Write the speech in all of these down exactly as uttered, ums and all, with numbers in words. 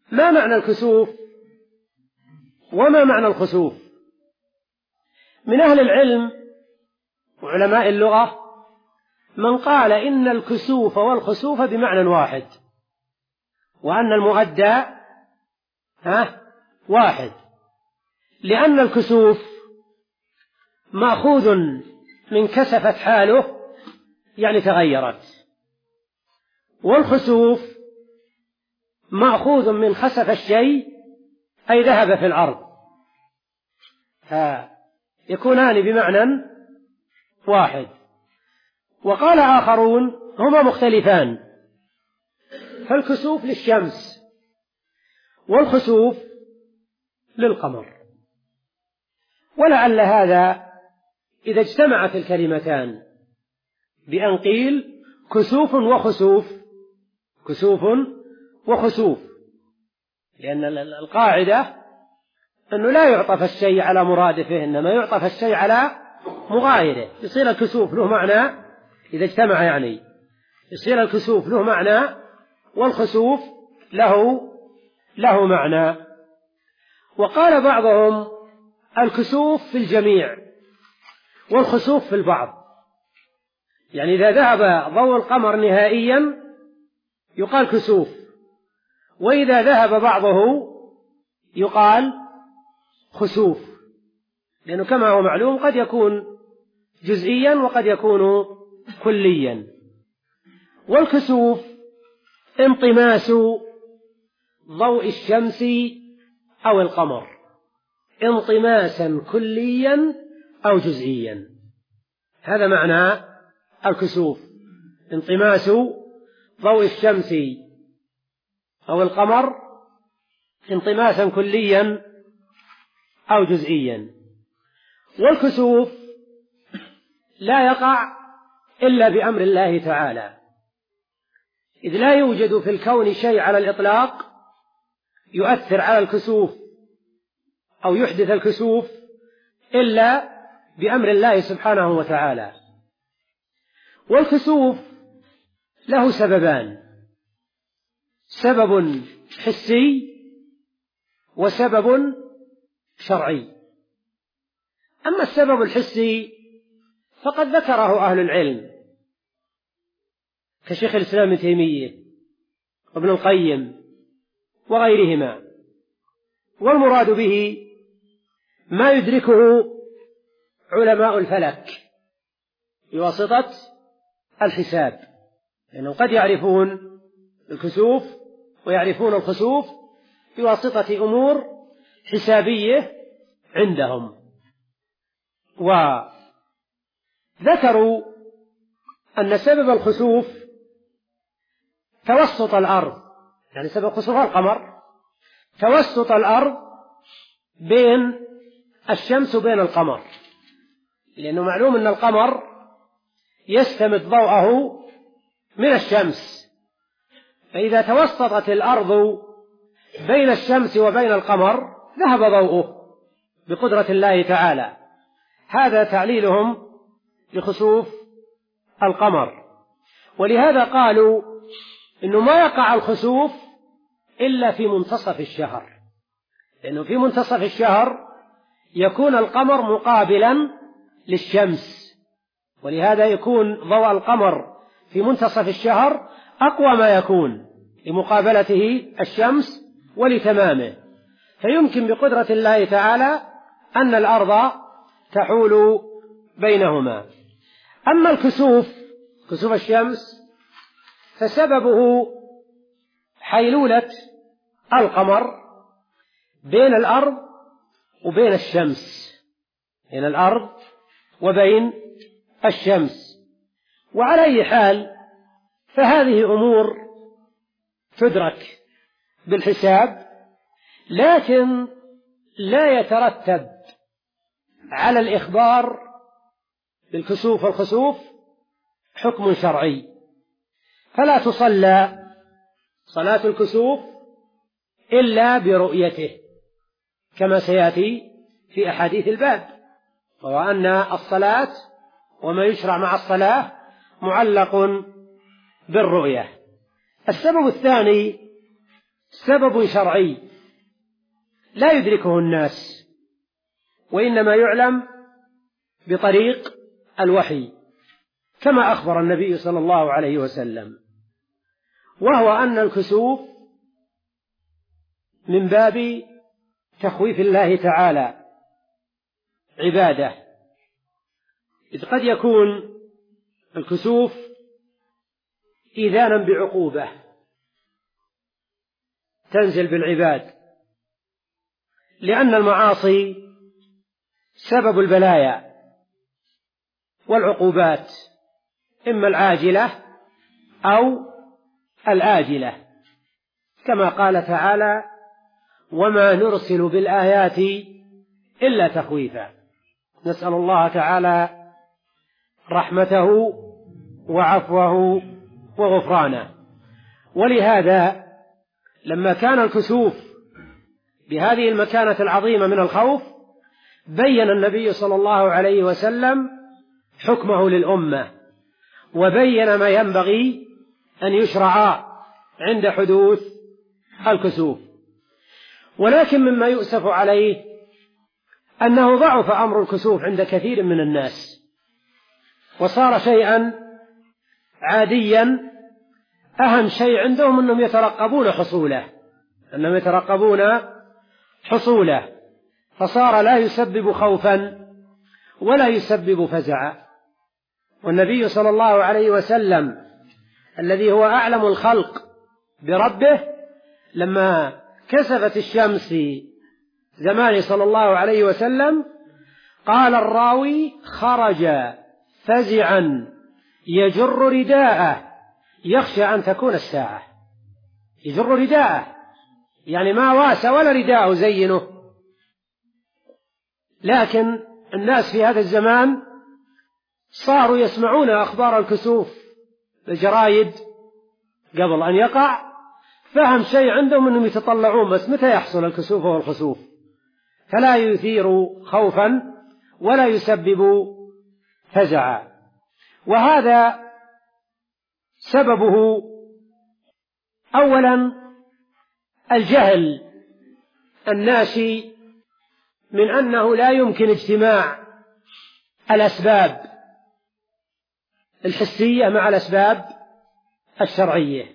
ما معنى الكسوف وما معنى الخسوف؟ من أهل العلم وعلماء اللغة من قال إن الكسوف والخسوف بمعنى واحد، وأن المؤدى ها واحد، لأن الكسوف مأخوذ من كسفت حاله يعني تغيرت، والخسوف مأخوذ من خسف الشيء أي ذهب في الأرض، يكونان بمعنى واحد. وقال آخرون هما مختلفان، فالكسوف للشمس والخسوف للقمر، ولعل هذا إذا اجتمعت الكلمتان بأن قيل كسوف وخسوف، كسوف وخسوف، لأن القاعدة أنه لا يعطف الشيء على مرادفه، إنما يعطف الشيء على مغايره. يصير الكسوف له معنى إذا اجتمع، يعني يصير الكسوف له معنى والخسوف له له معنى. وقال بعضهم الكسوف في الجميع والخسوف في البعض، يعني إذا ذهب ضوء القمر نهائيا يقال كسوف، وإذا ذهب بعضه يقال خسوف، لأنه كما هو معلوم قد يكون جزئيا وقد يكون كليا. والكسوف انطماس ضوء الشمس أو القمر، انطماسا كليا أو جزئيا، هذا معنى الكسوف، انطماس ضوء الشمس أو القمر انطماسا كليا أو جزئيا. والكسوف لا يقع إلا بأمر الله تعالى، إذ لا يوجد في الكون شيء على الإطلاق يؤثر على الكسوف أو يحدث الكسوف إلا بأمر الله سبحانه وتعالى. والكسوف له سببان، سبب حسي وسبب شرعي. أما السبب الحسي فقد ذكره أهل العلم كشيخ الإسلام ابن تيمية وابن القيم وغيرهما، والمراد به ما يدركه علماء الفلك بواسطة الحساب، لأنهم قد يعرفون الكسوف ويعرفون الخسوف بواسطة أمور حسابية عندهم. وذكروا أن سبب الخسوف توسط الأرض، يعني سبب خسوف القمر توسط الأرض بين الشمس وبين القمر، لأنه معلوم أن القمر يستمد ضوءه من الشمس، فإذا توسطت الأرض بين الشمس وبين القمر ذهب ضوءه بقدرة الله تعالى. هذا تعليلهم لخسوف القمر. ولهذا قالوا إنه ما يقع الخسوف إلا في منتصف الشهر، لأنه في منتصف الشهر يكون القمر مقابلا للشمس، ولهذا يكون ضوء القمر في منتصف الشهر أقوى ما يكون لمقابلته الشمس ولتمامه، فيمكن بقدرة الله تعالى أن الأرض تحول بينهما. أما الكسوف، كسوف الشمس، فسببه حيلولة القمر بين الأرض وبين الشمس، بين الأرض وبين الشمس. وعلى أي حال فهذه أمور تدرك بالحساب، لكن لا يترتب على الإخبار بالكسوف والخسوف حكم شرعي، فلا تصلى صلاة الكسوف إلا برؤيته كما سيأتي في أحاديث الباب، وهو أن الصلاة وما يشرع مع الصلاة معلق بالرؤية. السبب الثاني سبب شرعي لا يدركه الناس، وإنما يعلم بطريق الوحي كما أخبر النبي صلى الله عليه وسلم، وهو أن الكسوف من باب تخويف الله تعالى عباده، إذ قد يكون الكسوف إذانا بعقوبة تنزل بالعباد، لأن المعاصي سبب البلايا والعقوبات، إما العاجلة أو الآجلة، كما قال تعالى: وما نرسل بالآيات إلا تخويفا. نسأل الله تعالى رحمته وعفوه وغفرانه. ولهذا لما كان الكسوف بهذه المكانة العظيمة من الخوف، بين النبي صلى الله عليه وسلم حكمه للأمة، وبين ما ينبغي أن يشرع عند حدوث الكسوف. ولكن مما يؤسف عليه أنه ضعف أمر الكسوف عند كثير من الناس، وصار شيئا عاديا، أهم شيء عندهم أنهم يترقبون حصوله أنهم يترقبون حصوله فصار لا يسبب خوفا ولا يسبب فزعا. والنبي صلى الله عليه وسلم الذي هو أعلم الخلق بربه، لما كسفت الشمس في زمان صلى الله عليه وسلم قال الراوي: خرج فزعا يجر رداءه يخشى أن تكون الساعة. يجر رداءه يعني ما واس ولا رداءه زينه. لكن الناس في هذا الزمان صاروا يسمعون أخبار الكسوف الجرايد قبل أن يقع، فهم شيء عندهم أنهم يتطلعون بس متى يحصل الكسوف والخسوف، فلا يثير خوفا ولا يسبب فزعا. وهذا سببه أولا الجهل الناشي من أنه لا يمكن اجتماع الأسباب الحسية مع الأسباب الشرعية،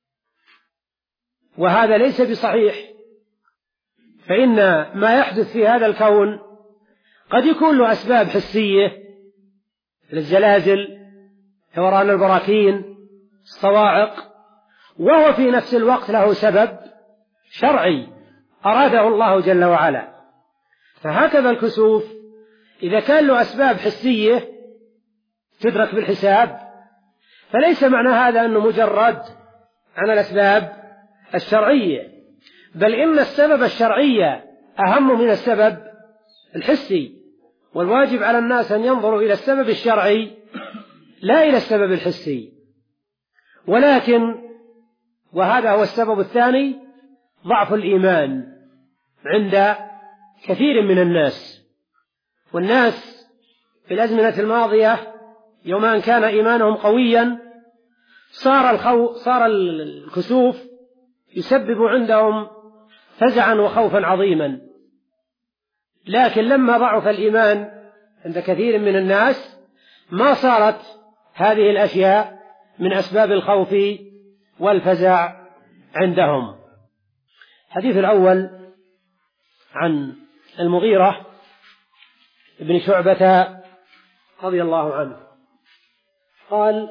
وهذا ليس بصحيح، فإن ما يحدث في هذا الكون قد يكون له أسباب حسية للزلازل، دوران البراكين، الصواعق، وهو في نفس الوقت له سبب شرعي أراده الله جل وعلا. فهكذا الكسوف إذا كان له أسباب حسية تدرك بالحساب، فليس معنى هذا أنه مجرد عن الأسباب الشرعية، بل إن السبب الشرعي أهم من السبب الحسي، والواجب على الناس أن ينظروا إلى السبب الشرعي لا إلى السبب الحسي. ولكن وهذا هو السبب الثاني، ضعف الإيمان عند كثير من الناس. والناس في الأزمنة الماضية يوم أن كان إيمانهم قويا صار الخو... صار الكسوف يسبب عندهم فزعا وخوفا عظيما، لكن لما ضعف الإيمان عند كثير من الناس ما صارت هذه الأشياء من أسباب الخوف والفزع عندهم. الحديث الأول عن المغيرة بن شعبة رضي الله عنه قال: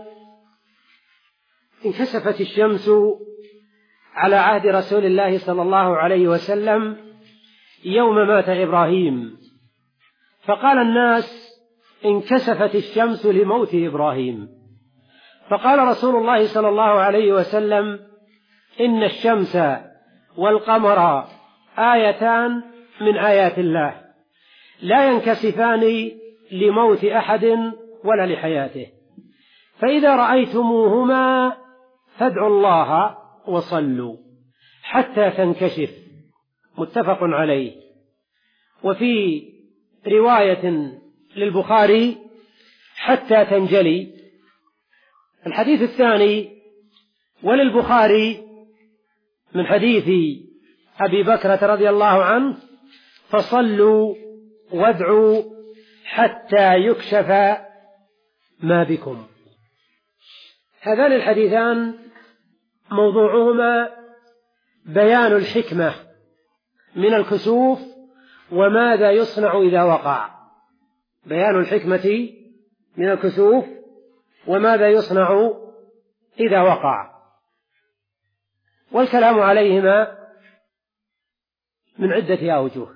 انكسفت الشمس على عهد رسول الله صلى الله عليه وسلم يوم مات إبراهيم، فقال الناس: انكسفت الشمس لموت إبراهيم. فقال رسول الله صلى الله عليه وسلم: إن الشمس والقمر آيتان من آيات الله لا ينكسفان لموت أحد ولا لحياته، فإذا رأيتموهما فادعوا الله وصلوا حتى تنكشف. متفق عليه. وفي رواية للبخاري حتى تنجلي. الحديث الثاني وللبخاري من حديث أبي بكرة رضي الله عنه: فصلوا وادعوا حتى يكشف ما بكم. هذان الحديثان موضوعهما بيان الحكمة من الكسوف وماذا يصنع إذا وقع. بيان الحكمة من الكسوف وماذا يصنع إذا وقع، والكلام عليهما من عدة أوجه.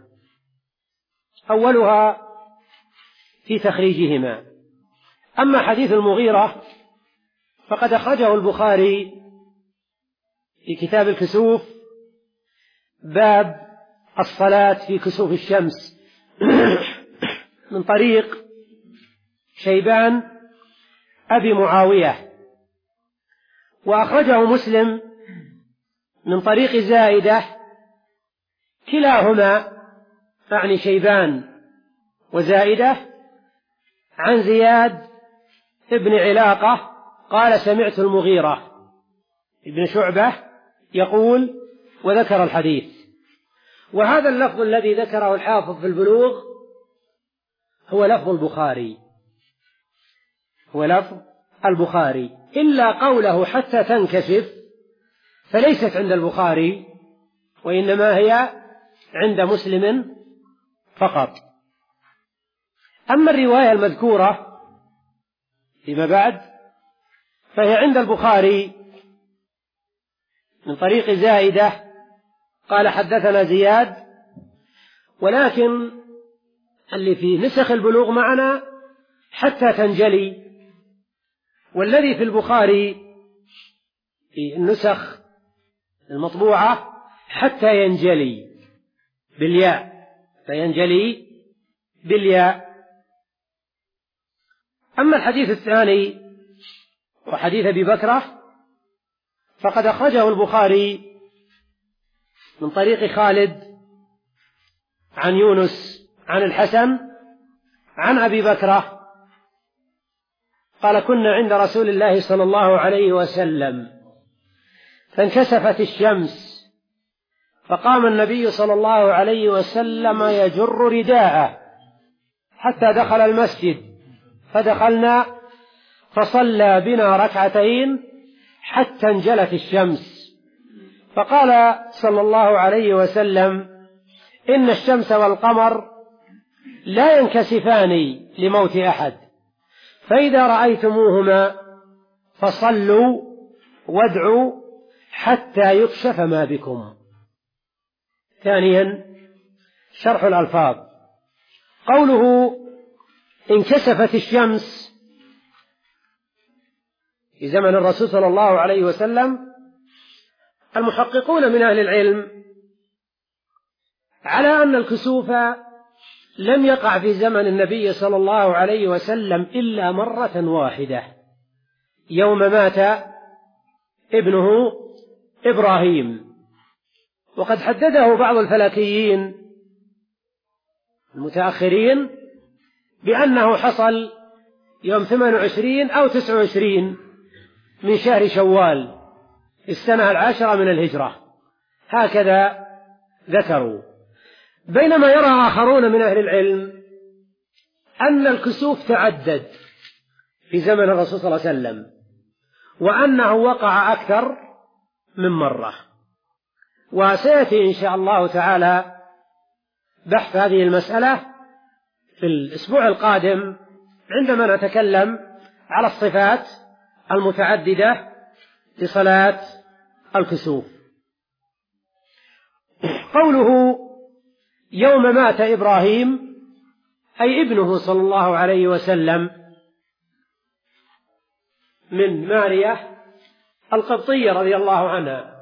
أولها في تخريجهما. أما حديث المغيرة فقد أخرجه البخاري في كتاب الكسوف، باب الصلاة في كسوف الشمس، من طريق شيبان أبي معاوية. وأخرجه مسلم من طريق زائدة، كلاهما أعني شيبان وزائدة، عن زياد ابن علاقة قال: سمعت المغيرة ابن شعبة يقول، وذكر الحديث. وهذا اللفظ الذي ذكره الحافظ في البلوغ هو لفظ البخاري، هو لفظ البخاري، إلا قوله حتى تنكشف فليست عند البخاري، وإنما هي عند مسلم فقط. أما الرواية المذكورة فيما بعد فهي عند البخاري من طريق زائدة قال: حدثنا زياد، ولكن اللي في نسخ البلوغ معنا حتى تنجلي، والذي في البخاري في النسخ المطبوعة حتى ينجلي بالياء، فينجلي بالياء. أما الحديث الثاني وحديث أبي بكرة فقد أخرجه البخاري من طريق خالد عن يونس عن الحسن عن أبي بكرة قال: كنا عند رسول الله صلى الله عليه وسلم فانكسفت الشمس، فقام النبي صلى الله عليه وسلم يجر رداءه حتى دخل المسجد، فدخلنا فصلى بنا ركعتين حتى انجلت الشمس، فقال صلى الله عليه وسلم: إن الشمس والقمر لا ينكسفان لموت أحد، فإذا رأيتموهما فصلوا وادعوا حتى يكشف ما بكم. ثانيا شرح الألفاظ. قوله انكسفت الشمس في زمن الرسول صلى الله عليه وسلم، المحققون من أهل العلم على أن الكسوف لم يقع في زمن النبي صلى الله عليه وسلم إلا مرة واحدة، يوم مات ابنه إبراهيم. وقد حدده بعض الفلكيين المتأخرين بأنه حصل يوم ثمان وعشرين أو تسع وعشرين من شهر شوال السنة العاشرة من الهجرة، هكذا ذكروا. بينما يرى آخرون من أهل العلم أن الكسوف تعدد في زمن الرسول صلى الله عليه وسلم، وأنه وقع أكثر من مرة. وسيأتي إن شاء الله تعالى بحث هذه المسألة في الأسبوع القادم عندما نتكلم على الصفات المتعددة لصلاة الكسوف. قوله يوم مات إبراهيم أي ابنه صلى الله عليه وسلم من مارية القبطية رضي الله عنها.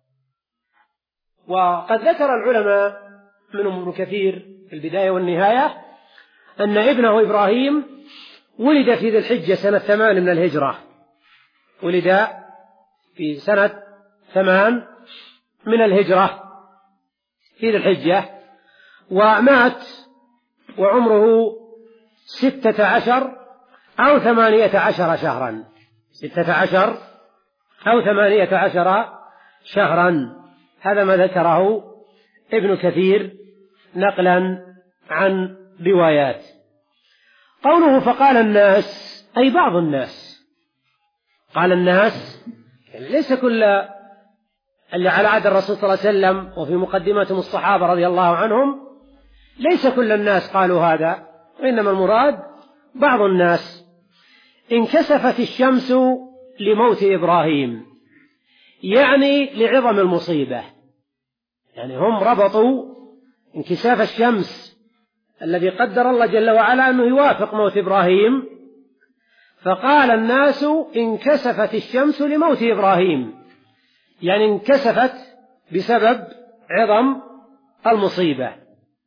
وقد ذكر العلماء منهم ابن كثير في البداية والنهاية أن ابنه إبراهيم ولد في ذي الحجة سنة ثمان من الهجرة، ولد في سنة ثمان من الهجرة في ذي الحجة، ومات وعمره ستة عشر أو ثمانية عشر شهرا، ستة عشر أو ثمانية عشر شهرا، هذا ما ذكره ابن كثير نقلا عن روايات. قوله فقال الناس أي بعض الناس، قال الناس يعني ليس كل اللي على عهد الرسول صلى الله عليه وسلم وفي مقدمتهم الصحابة رضي الله عنهم، ليس كل الناس قالوا هذا، وإنما المراد بعض الناس. انكسفت الشمس لموت إبراهيم، يعني لعظم المصيبة، يعني هم ربطوا انكساف الشمس الذي قدر الله جل وعلا أنه يوافق موت إبراهيم، فقال الناس انكسفت الشمس لموت إبراهيم، يعني انكسفت بسبب عظم المصيبة.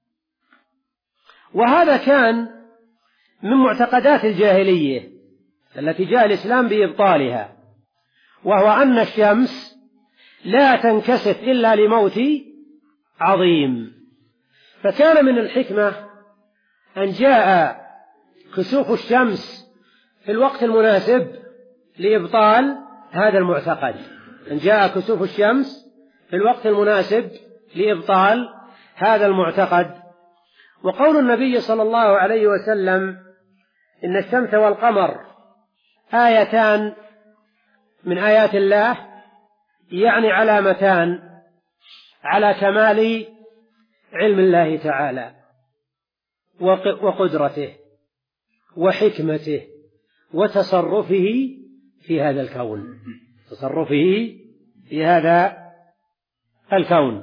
وهذا كان من معتقدات الجاهلية التي جاء الإسلام بإبطالها، وهو أن الشمس لا تنكسف إلا لموت عظيم. فكان من الحكمة أن جاء كسوف الشمس في الوقت المناسب لإبطال هذا المعتقد، أن جاء كسوف الشمس في الوقت المناسب لإبطال هذا المعتقد. وقول النبي صلى الله عليه وسلم إن الشمس والقمر آيتان من آيات الله، يعني علامتان على كمال علم الله تعالى وقدرته وحكمته وتصرفه في هذا الكون، تصرفه في هذا الكون.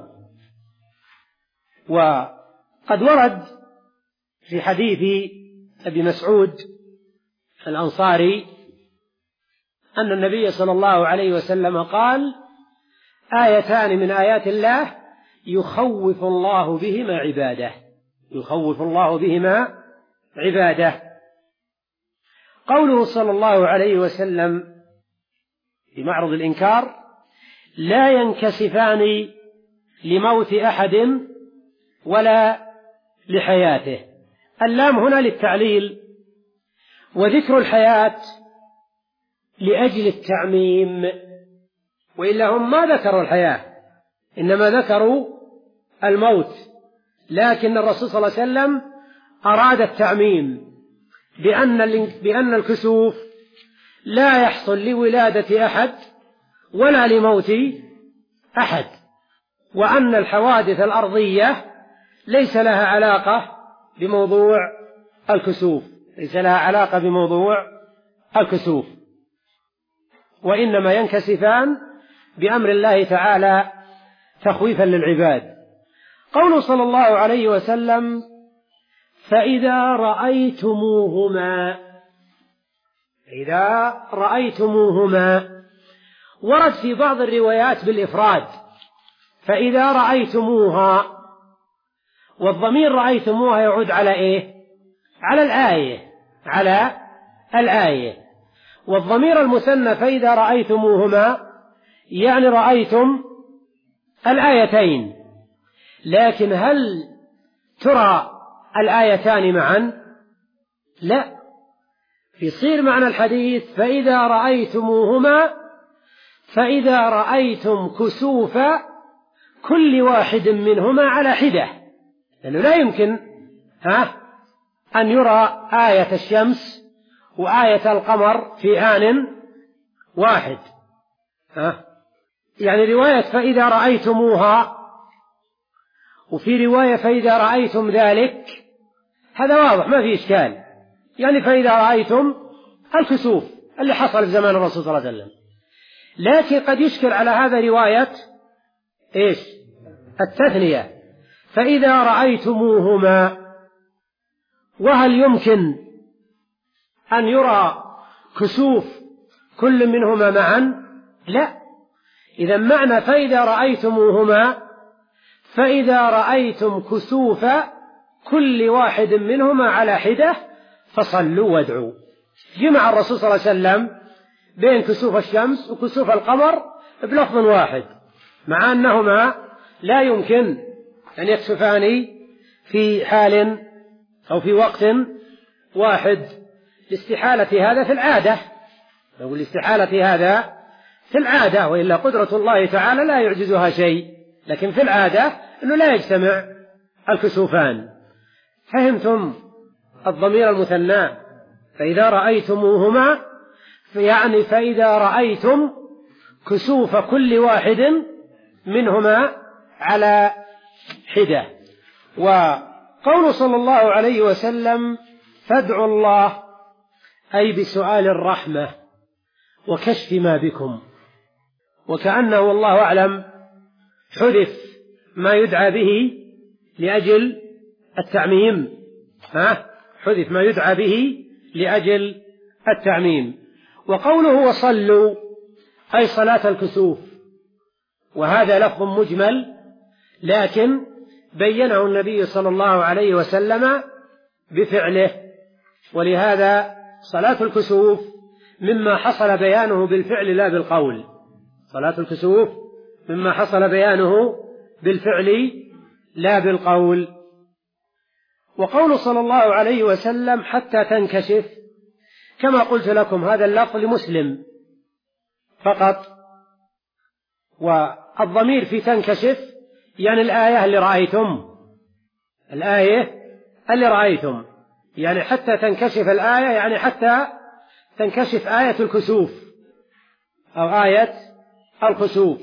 وقد ورد في حديث أبي مسعود الأنصاري أن النبي صلى الله عليه وسلم قال: آيتان من آيات الله يخوف الله بهما عباده، يخوف الله بهما عباده. قوله صلى الله عليه وسلم في معرض الإنكار: لا ينكسفان لموت أحد ولا لحياته. اللام هنا للتعليل، وذكر الحياة لأجل التعميم، وإلا هم ما ذكروا الحياة، إنما ذكروا الموت، لكن الرسول صلى الله عليه وسلم أراد التعميم بأن بأن الكسوف لا يحصل لولادة أحد ولا لموت أحد، وأن الحوادث الأرضية ليس لها علاقة بموضوع الكسوف، ليس لها علاقة بموضوع الكسوف، وإنما ينكسفان بأمر الله تعالى تخويفا للعباد. قوله صلى الله عليه وسلم: فإذا رأيتموهما، إذا رأيتموهما، ورد في بعض الروايات بالإفراد: فإذا رأيتموها، والضمير رأيتموها يعود على إيه؟ على الآية، على الآية. والضمير المثنى فإذا رأيتموهما يعني رأيتم الآيتين، لكن هل ترى الآيتان معا؟ لا، يصير معنى الحديث فإذا رأيتموهما فإذا رأيتم كسوف كل واحد منهما على حدة، لأنه لا يمكن ها أن يرى آية الشمس وآية القمر في آن واحد. ها يعني رواية فإذا رأيتموها، وفي رواية فإذا رأيتم ذلك، هذا واضح ما في إشكال، يعني فإذا رأيتم الكسوف اللي حصل في زمان الرسول صلى الله عليه وسلم. لكن قد يشكل على هذا رواية إيش؟ التثنية، فإذا رأيتموهما، وهل يمكن أن يرى كسوف كل منهما معا؟ لا. إذا معنى فإذا رأيتموهما فإذا رأيتم كسوف كل واحد منهما على حدة فصلوا وادعوا. جمع الرسول صلى الله عليه وسلم بين كسوف الشمس وكسوف القمر بلفظ واحد، مع أنهما لا يمكن أن يكسفان في حال أو في وقت واحد، لاستحالة هذا في العادة، لو لاستحالة هذا في العادة، وإلا قدرة الله تعالى لا يعجزها شيء، لكن في العادة أنه لا يجتمع الكسوفان. فهمتم الضمير المثنى؟ فإذا رأيتموهما يعني فإذا رأيتم كسوف كل واحد منهما على حدة. وقول صلى الله عليه وسلم فادعوا الله أي بسؤال الرحمة وكشف ما بكم، وكأنه والله أعلم حذف ما يدعى به لأجل التعميم، ها حذف ما يدعى به لأجل التعميم. وقوله وصلوا أي صلاة الكسوف، وهذا لفظ مجمل لكن بينه النبي صلى الله عليه وسلم بفعله، ولهذا صلاة الكسوف مما حصل بيانه بالفعل لا بالقول. صلاة الكسوف مما حصل بيانه بالفعل لا بالقول. وقول صلى الله عليه وسلم حتى تنكشف، كما قلت لكم هذا اللفظ لمسلم فقط، والضمير في تنكشف يعني الآية اللي رأيتم، الآية اللي رأيتم يعني حتى تنكشف الآية، يعني حتى تنكشف آية الكسوف أو آية الكسوف.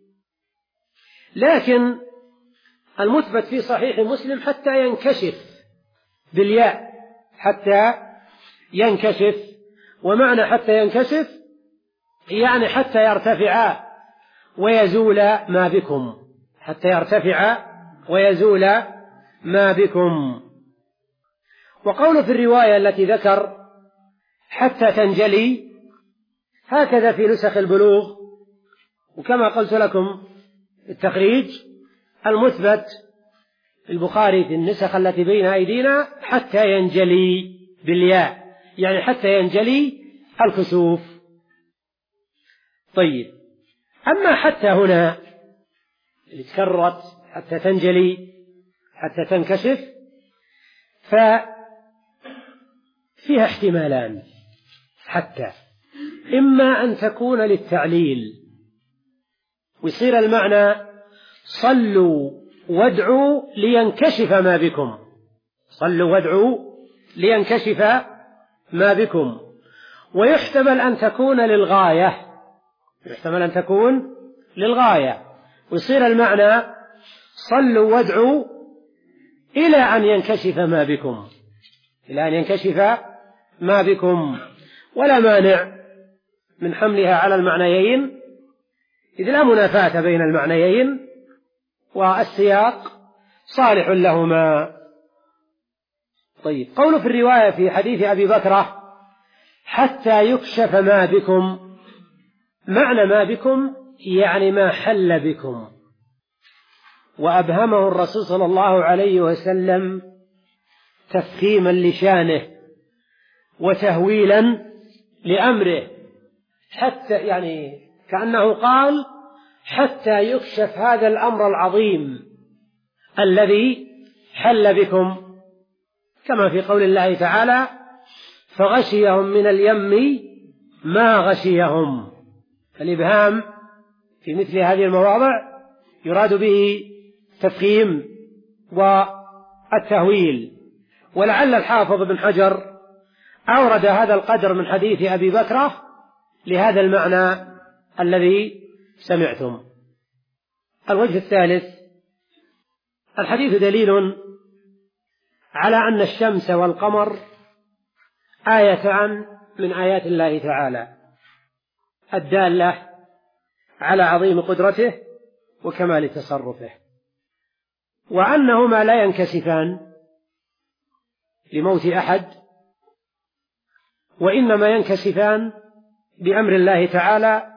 لكن المثبت في صحيح مسلم حتى ينكشف بالياء، حتى ينكشف، ومعنى حتى ينكشف يعني حتى يرتفع ويزول ما بكم، حتى يرتفع ويزول ما بكم. وقول في الرواية التي ذكر حتى تنجلي هكذا في نسخ البلوغ، وكما قلت لكم التخريج المثبت البخاري في النسخ التي بين أيدينا حتى ينجلي بالياء، يعني حتى ينجلي الكسوف. طيب، أما حتى هنا اللي تكررت حتى تنجلي حتى تنكشف ففيها احتمالان. حتى إما أن تكون للتعليل ويصير المعنى صلوا وادعوا لينكشف ما بكم، صلوا وادعوا لينكشف ما بكم. ويحتمل أن تكون للغاية، يحتمل أن تكون للغاية ويصير المعنى صلوا وادعوا إلى أن ينكشف ما بكم، إلى أن ينكشف ما بكم. ولا مانع من حملها على المعنيين إذ لا منافاة بين المعنيين والسياق صالح لهما. طيب، قول في الرواية في حديث أبي بكرة حتى يكشف ما بكم، معنى ما بكم يعني ما حل بكم. وأبهمه الرسول صلى الله عليه وسلم تفخيما لشانه وتهويلا لأمره، حتى يعني كأنه قال حتى يكشف هذا الأمر العظيم الذي حل بكم، كما في قول الله تعالى فغشيهم من اليم ما غشيهم. الإبهام في مثل هذه المواضع يراد به تفخيم والتهويل. ولعل الحافظ بن حجر أورد هذا القدر من حديث أبي بكرة لهذا المعنى الذي سمعتم. الوجه الثالث، الحديث دليل على أن الشمس والقمر آيتان من آيات الله تعالى الدالة على عظيم قدرته وكمال تصرفه، وأنهما لا ينكسفان لموت أحد، وإنما ينكسفان بأمر الله تعالى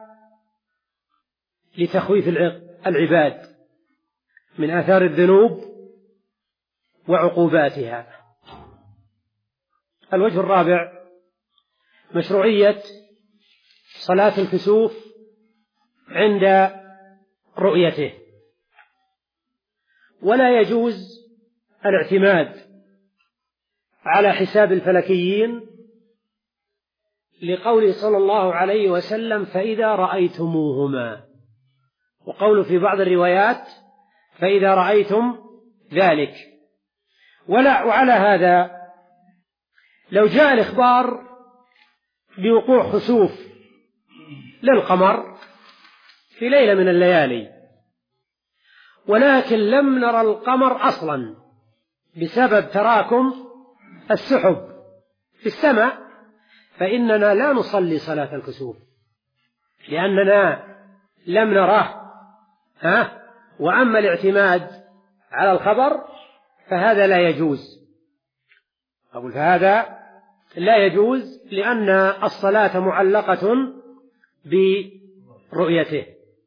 لتخويف العباد من آثار الذنوب وعقوباتها. الوجه الرابع، مشروعية صلاة الكسوف عند رؤيته، ولا يجوز الاعتماد على حساب الفلكيين لقوله صلى الله عليه وسلم فإذا رأيتموهما، وقول في بعض الروايات فإذا رأيتم ذلك. ولا وعلى هذا لو جاء الإخبار بوقوع خسوف للقمر في ليلة من الليالي ولكن لم نرى القمر أصلا بسبب تراكم السحب في السماء، فإننا لا نصلي صلاة الكسوف لأننا لم نراه. ها؟ وأما الاعتماد على الخبر فهذا لا يجوز. أقول فهذا لا يجوز لأن الصلاة معلقة برؤيته.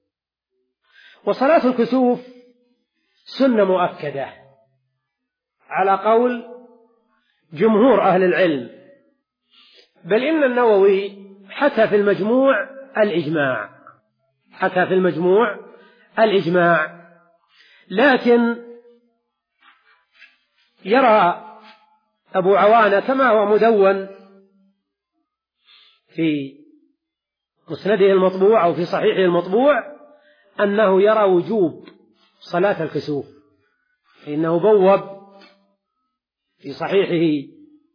وصلاة الكسوف سنة مؤكدة على قول جمهور أهل العلم، بل إن النووي حكى في المجموع الإجماع حكى في المجموع الإجماع لكن يرى أبو عوانة كما هو مدون في مسنده المطبوع أو في صحيحه المطبوع أنه يرى وجوب صلاة الكسوف، فإنه بوب في صحيحه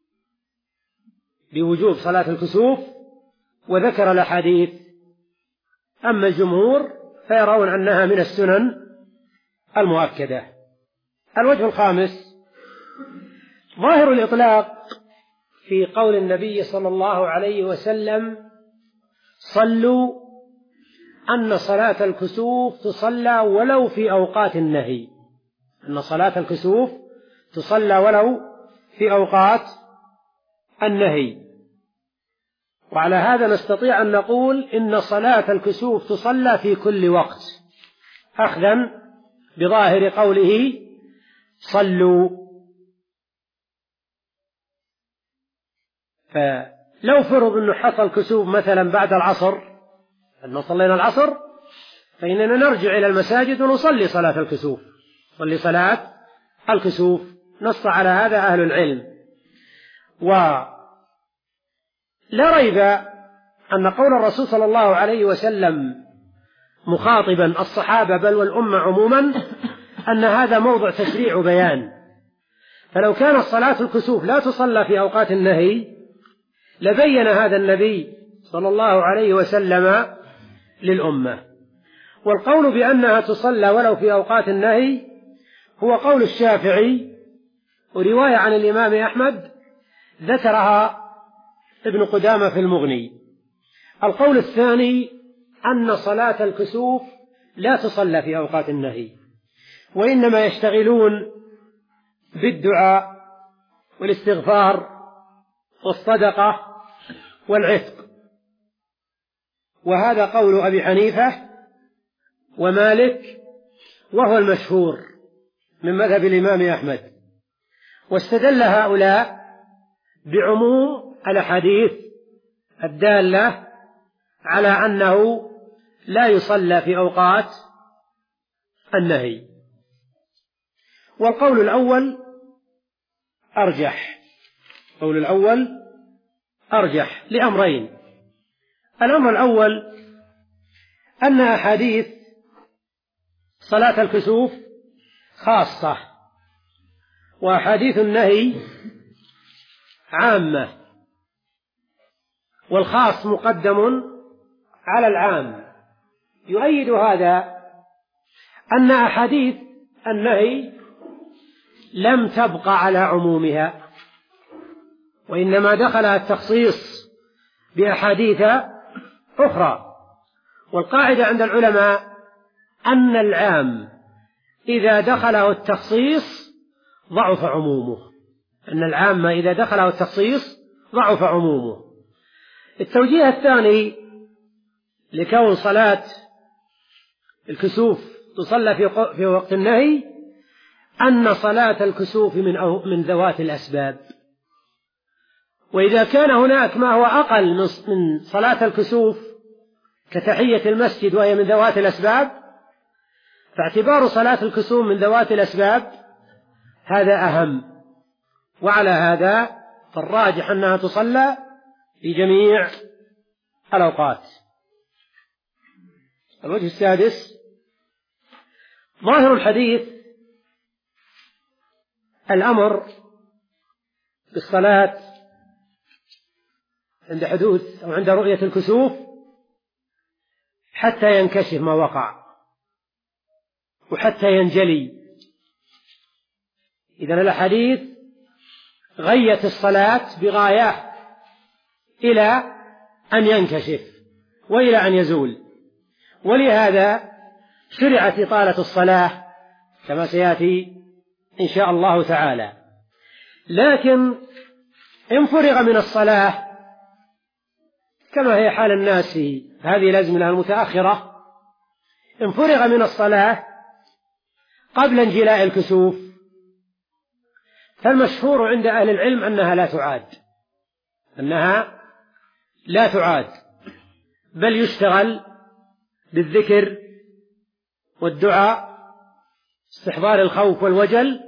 بوجوب صلاة الكسوف وذكر الأحاديث. أما الجمهور فيرون أنها من السنن المؤكدة. الوجه الخامس ظاهر الإطلاق في قول النبي صلى الله عليه وسلم صلوا أن صلاة الكسوف تصلى ولو في أوقات النهي، أن صلاة الكسوف تصلى ولو في أوقات النهي. وعلى هذا نستطيع أن نقول إن صلاة الكسوف تصلى في كل وقت أخذا بظاهر قوله صلوا. فلو فرض أنه حصل كسوف مثلا بعد العصر، أنه صلينا العصر، فإننا نرجع إلى المساجد ونصلي صلاة الكسوف نصلي صلاة الكسوف. نص على هذا أهل العلم. ولا ريب أن قول الرسول صلى الله عليه وسلم مخاطبا الصحابة بل والأمة عموما أن هذا موضع تشريع وبيان، فلو كانت صلاة الكسوف لا تصلى في أوقات النهي لبين هذا النبي صلى الله عليه وسلم للأمة. والقول بأنها تصلى ولو في أوقات النهي هو قول الشافعي، ورواية عن الإمام أحمد ذكرها ابن قدامة في المغني. القول الثاني أن صلاة الكسوف لا تصلى في أوقات النهي، وإنما يشتغلون بالدعاء والاستغفار والصدقة والعتق. وهذا قول أبي حنيفة ومالك وهو المشهور من مذهب الإمام أحمد. واستدل هؤلاء بعموم الأحاديث الدالة على أنه لا يصلى في أوقات النهي. والقول الأول أرجح القول الأول أرجح لأمرين. الأمر الأول أن أحاديث صلاة الكسوف خاصة وأحاديث النهي عامة، والخاص مقدم على العام. يؤيد هذا أن أحاديث النهي لم تبق على عمومها، وإنما دخلها التخصيص بأحاديث أخرى. والقاعدة عند العلماء أن العام إذا دخله التخصيص ضعف عمومه أن العام إذا دخله التخصيص ضعف عمومه. التوجيه الثاني لكون صلاة الكسوف تصلى في وقت النهي أن صلاة الكسوف من من ذوات الأسباب. وإذا كان هناك ما هو أقل من صلاة الكسوف كتحية المسجد وهي من ذوات الأسباب، فاعتبار صلاة الكسوف من ذوات الأسباب هذا أهم. وعلى هذا فالراجح أنها تصلى في جميع الأوقات. الوجه السادس ظاهر الحديث الأمر بالصلاة عند حدوث أو عند رؤية الكسوف حتى ينكشف ما وقع وحتى ينجلي. إذن الأحاديث غيت الصلاة بغاية إلى أن ينكشف وإلى أن يزول، ولهذا شرعت إطالة الصلاة كما سيأتي إن شاء الله تعالى. لكن إن فرغ من الصلاة كما هي حال الناس في هذه الأزمنة المتأخرة، إن فرغ من الصلاة قبل انجلاء الكسوف فالمشهور عند أهل العلم أنها لا تعاد أنها لا تعاد بل يشتغل بالذكر والدعاء استحضار الخوف والوجل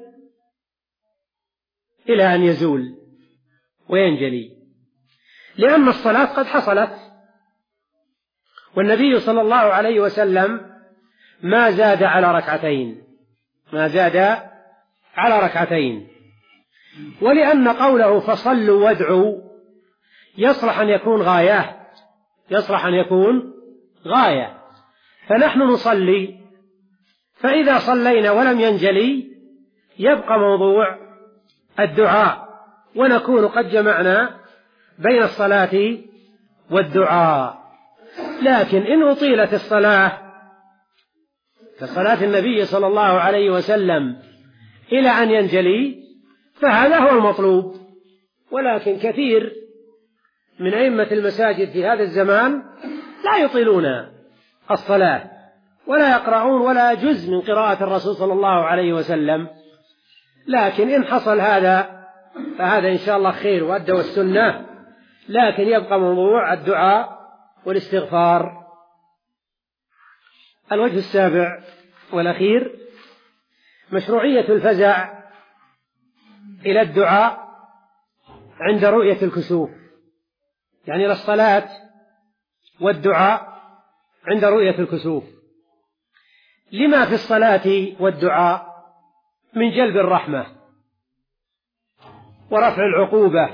إلى أن يزول وينجلي، لأن الصلاة قد حصلت، والنبي صلى الله عليه وسلم ما زاد على ركعتين ما زاد على ركعتين ولأن قوله فصلوا وادعوا يصلح أن يكون غاية يصلح أن يكون غاية فنحن نصلي، فإذا صلينا ولم ينجلي يبقى موضوع الدعاء ونكون قد جمعنا بين الصلاة والدعاء. لكن إن أطيلت الصلاة كصلاة النبي صلى الله عليه وسلم إلى أن ينجلي فهذا هو المطلوب. ولكن كثير من أئمة المساجد في هذا الزمان لا يطيلون الصلاة ولا يقرؤون ولا جزء من قراءة الرسول صلى الله عليه وسلم، لكن إن حصل هذا فهذا إن شاء الله خير وأدوا السنة، لكن يبقى موضوع الدعاء والاستغفار. الوجه السابع والأخير مشروعية الفزع إلى الدعاء عند رؤية الكسوف، يعني للصلاة والدعاء عند رؤية الكسوف، لما في الصلاة والدعاء من جلب الرحمة ورفع العقوبة.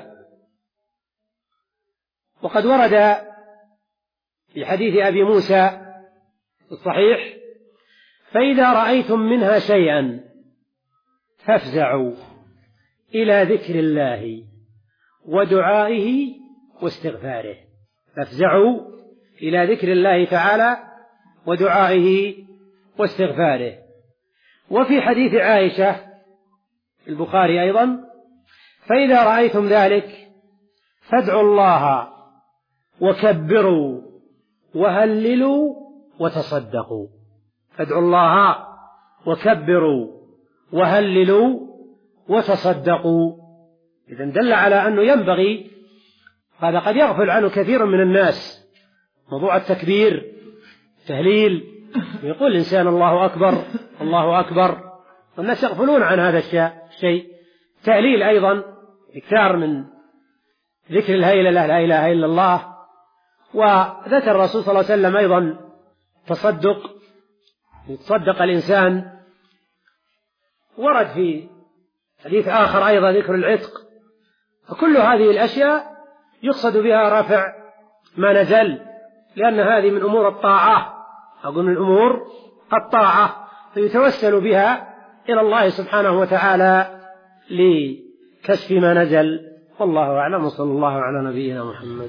وقد ورد في حديث أبي موسى الصحيح فإذا رأيتم منها شيئا فافزعوا إلى ذكر الله ودعائه واستغفاره، فافزعوا إلى ذكر الله تعالى ودعائه واستغفاره. وفي حديث عائشة البخاري أيضا فإذا رأيتم ذلك فادعوا الله وكبروا وهللوا وتصدقوا، فادعوا الله وكبروا وهللوا وتصدقوا. إذن دل على أنه ينبغي، هذا قد يغفل عنه كثير من الناس، موضوع التكبير تهليل، يقول الإنسان الله أكبر الله أكبر، والناس يغفلون عن هذا الشيء. تهليل أيضا إكثار من ذكر الهيلة لا إله إلا الله. وذكر الرسول صلى الله عليه وسلم أيضا تصدق، يتصدق الإنسان. ورد في حديث آخر أيضا ذكر العتق. فكل هذه الأشياء يقصد بها رفع ما نزل، لأن هذه من أمور الطاعة، أقول من أمور الطاعة، فيتوسل بها إلى الله سبحانه وتعالى لكشف ما نزل. والله أعلم، وصلى الله على نبينا محمد.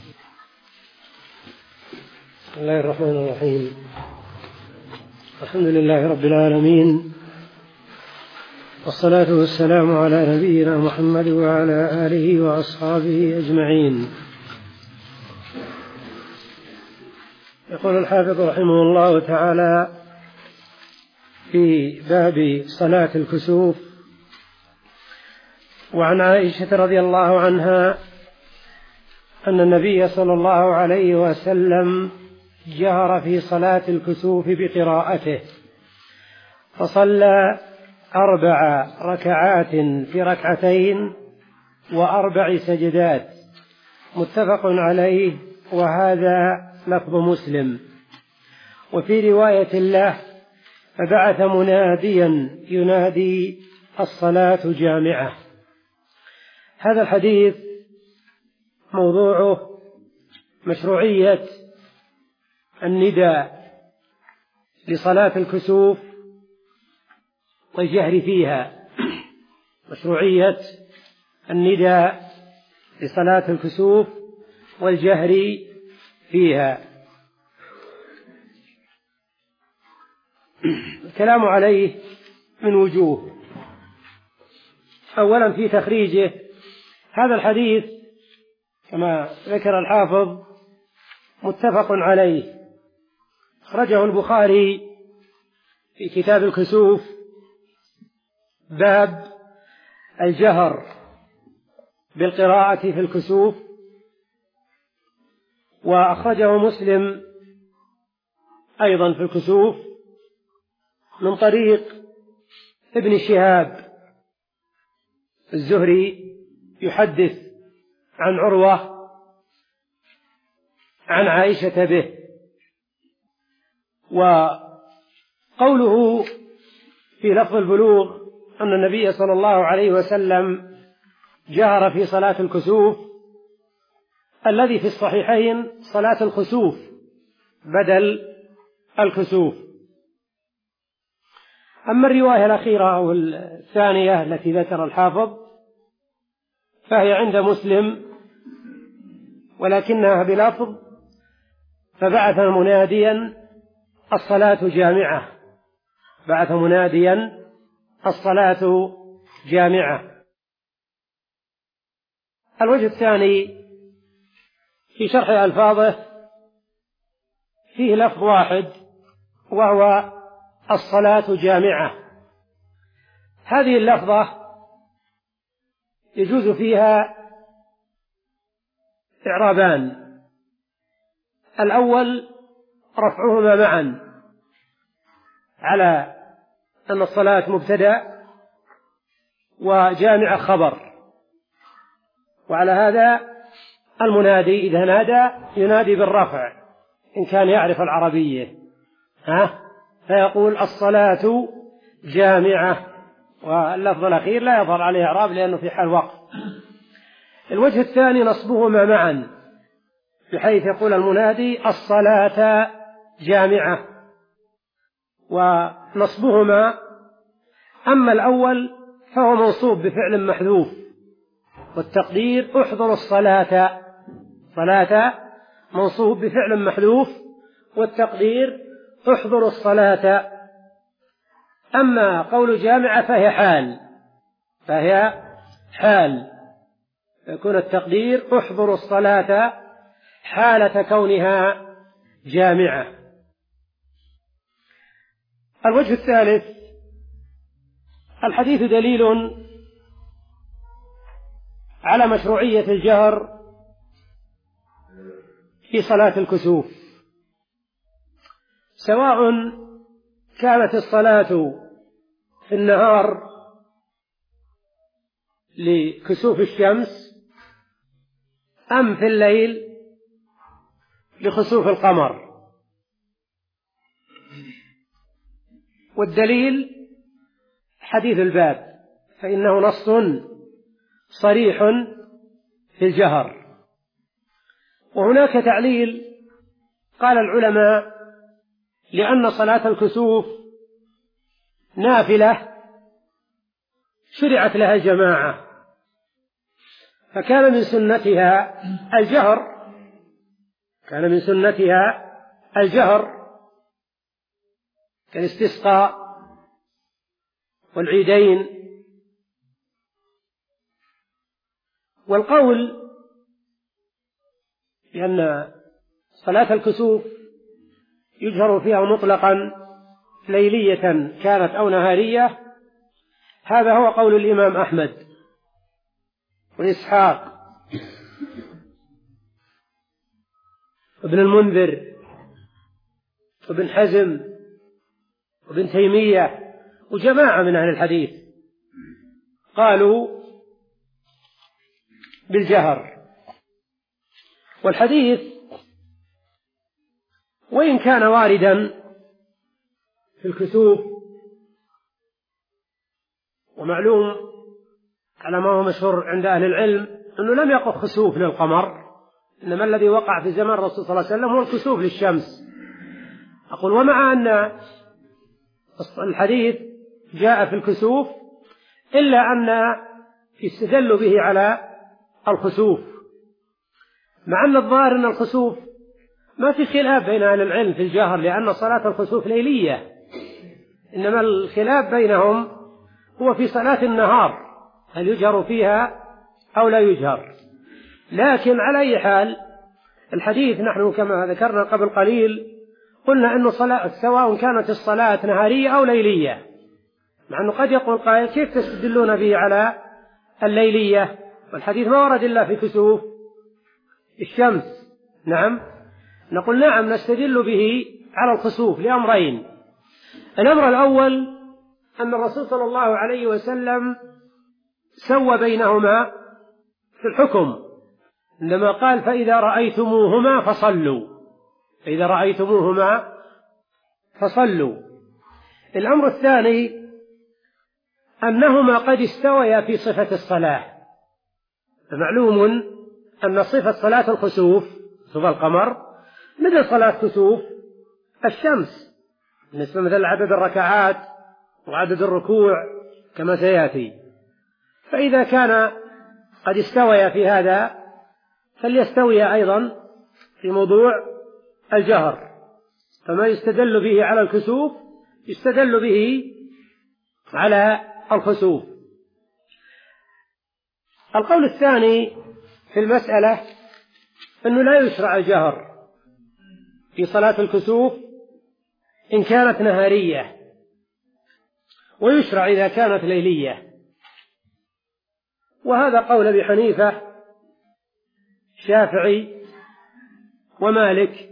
بسم الله الرحمن الرحيم، الحمد لله رب العالمين، والصلاة والسلام على نبينا محمد وعلى آله وأصحابه أجمعين. يقول الحافظ رحمه الله تعالى في باب صلاة الكسوف: وعن عائشة رضي الله عنها أن النبي صلى الله عليه وسلم جهر في صلاة الكسوف بقراءته، فصلى أربع ركعات في ركعتين وأربع سجدات، متفق عليه، وهذا لفظ مسلم. وفي رواية له: فبعث مناديا ينادي الصلاة جامعة. هذا الحديث موضوعه مشروعية النداء لصلاة الكسوف والجهر فيها، مشروعية النداء لصلاة الكسوف والجهر فيها. الكلام عليه من وجوه. أولا في تخريجه، هذا الحديث كما ذكر الحافظ متفق عليه، أخرجه البخاري في كتاب الكسوف باب الجهر بالقراءة في الكسوف، وأخرجه مسلم أيضا في الكسوف من طريق ابن شهاب الزهري يحدث عن عروة عن عائشة به. وقوله في لفظ البلوغ أن النبي صلى الله عليه وسلم جهر في صلاة الكسوف، الذي في الصحيحين صلاة الخسوف بدل الكسوف. أما الرواية الأخيرة أو الثانية التي ذكر الحافظ فهي عند مسلم ولكنها بلفظ فبعث مناديا الصلاة جامعة، بعث مناديا الصلاة جامعة. الوجه الثاني في شرح ألفاظه فيه لفظ واحد وهو الصلاة جامعة. هذه اللفظة يجوز فيها إعرابان: الأول رفعهما معا على أن الصلاة مبتدأ وجامع خبر، وعلى هذا المنادي إذا نادى ينادي بالرفع إن كان يعرف العربية، ها فيقول الصلاة جامعة، واللفظ الأخير لا يظهر عليه إعراب لأنه في حال وقف. الوجه الثاني نصبهما معا بحيث يقول المنادي الصلاة جامعة، ونصبهما أما الأول فهو منصوب بفعل محذوف، والتقدير احضروا الصلاة، صلاة منصوب بفعل محذوف والتقدير احضروا الصلاة. أما قول جامعة فهي حال، فهي حال يكون التقدير احضروا الصلاة حالة كونها جامعة. الوجه الثالث: الحديث دليل على مشروعية الجهر في صلاة الكسوف، سواء كانت الصلاة في النهار لكسوف الشمس أم في الليل لخسوف القمر. والدليل حديث الباب، فإنه نص صريح في الجهر. وهناك تعليل قال العلماء لأن صلاة الكسوف نافلة شرعت لها الجماعة، فكان من سنتها الجهر كان من سنتها الجهر كالاستسقاء والعيدين. والقول بأن صلاة الكسوف يجهر فيها مطلقا ليلية كانت أو نهارية، هذا هو قول الإمام أحمد وإسحاق وابن المنذر وابن حزم وابن تيمية وجماعة من أهل الحديث قالوا بالجهر. والحديث وإن كان واردا في الكسوف، ومعلوم على ما هو مشهور عند أهل العلم أنه لم يقع خسوف للقمر، إنما الذي وقع في زمان الرسول صلى الله عليه وسلم هو الكسوف للشمس. أقول ومع أن الحديث جاء في الكسوف إلا أن يستدل به على الخسوف، مع أن الظاهر أن الخسوف ما في خلاف بين أهل العلم في الجهر، لأن صلاة الخسوف ليلية، إنما الخلاف بينهم هو في صلاة النهار هل يجهر فيها أو لا يجهر. لكن على أي حال الحديث نحن كما ذكرنا قبل قليل قلنا أنه صلاة سواء كانت الصلاة نهارية أو ليلية، مع أنه قد يقول قائل كيف تستدلون به على الليلية والحديث ما ورد إلا في كسوف الشمس؟ نعم، نقول نعم نستدل به على الخسوف لأمرين. الأمر الأول أن الرسول صلى الله عليه وسلم سوى بينهما في الحكم عندما قال فإذا رأيتموهما فصلوا، فإذا رأيتموهما فصلوا. الأمر الثاني أنهما قد استويا في صفة الصلاة، فمعلوم أن صفة صلاة الخسوف صفة القمر مثل صلاة كسوف الشمس بالنسبة مثل عدد الركعات وعدد الركوع كما سيأتي. فإذا كان قد استويا في هذا فليستويا أيضا في موضوع الجهر، فما يستدل به على الكسوف يستدل به على الخسوف. القول الثاني في المسألة أنه لا يشرع الجهر في صلاة الكسوف إن كانت نهارية، ويشرع إذا كانت ليلية، وهذا قول أبي حنيفة الشافعي ومالك،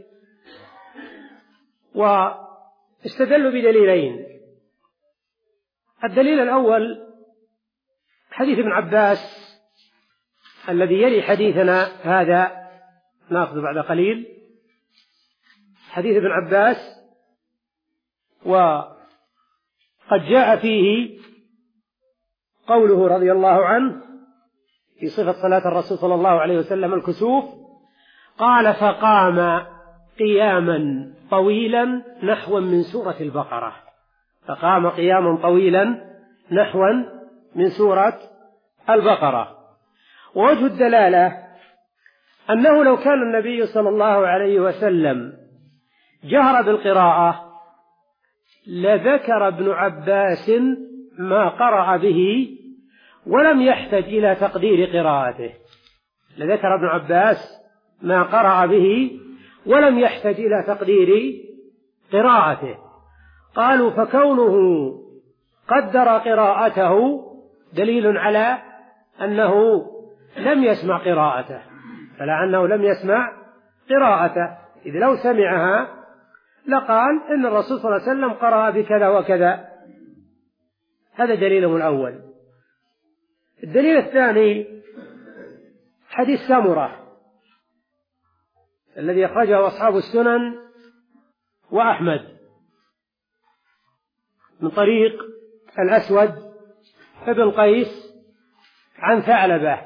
واستدلوا بدليلين. الدليل الأول حديث ابن عباس الذي يلي حديثنا هذا نأخذ بعد قليل، حديث ابن عباس، وقد جاء فيه قوله رضي الله عنه في صفة صلاة الرسول صلى الله عليه وسلم الكسوف، قال فقام قياما طويلا نحوا من سورة البقرة، فقام قياما طويلا نحوا من سورة البقرة. ووجه الدلالة أنه لو كان النبي صلى الله عليه وسلم جهر بالقراءة لذكر ابن عباس ما قرأ به ولم يحتج إلى تقدير قراءته، لذكر ابن عباس ما قرأ به ولم يحتج إلى تقدير قراءته. قالوا فكونه قدر قراءته دليل على أنه لم يسمع قراءته، فلا أنه لم يسمع قراءته، إذ لو سمعها لقال إن الرسول صلى الله عليه وسلم قرأ بكذا وكذا. هذا دليله الأول. الدليل الثاني حديث سمرة الذي أخرجه أصحاب السنن وأحمد من طريق الأسود ابن قيس عن ثعلبة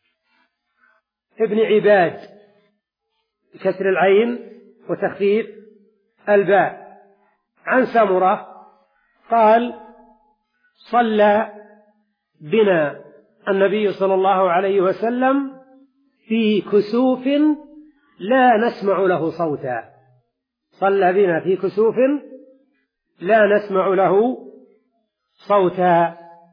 ابن عباد بكسر العين وتخفيف الباء عن سمرة قال صلى بنا النبي صلى الله عليه وسلم في كسوف لا نسمع له صوتا، صلى بنا في كسوف لا نسمع له صوتا.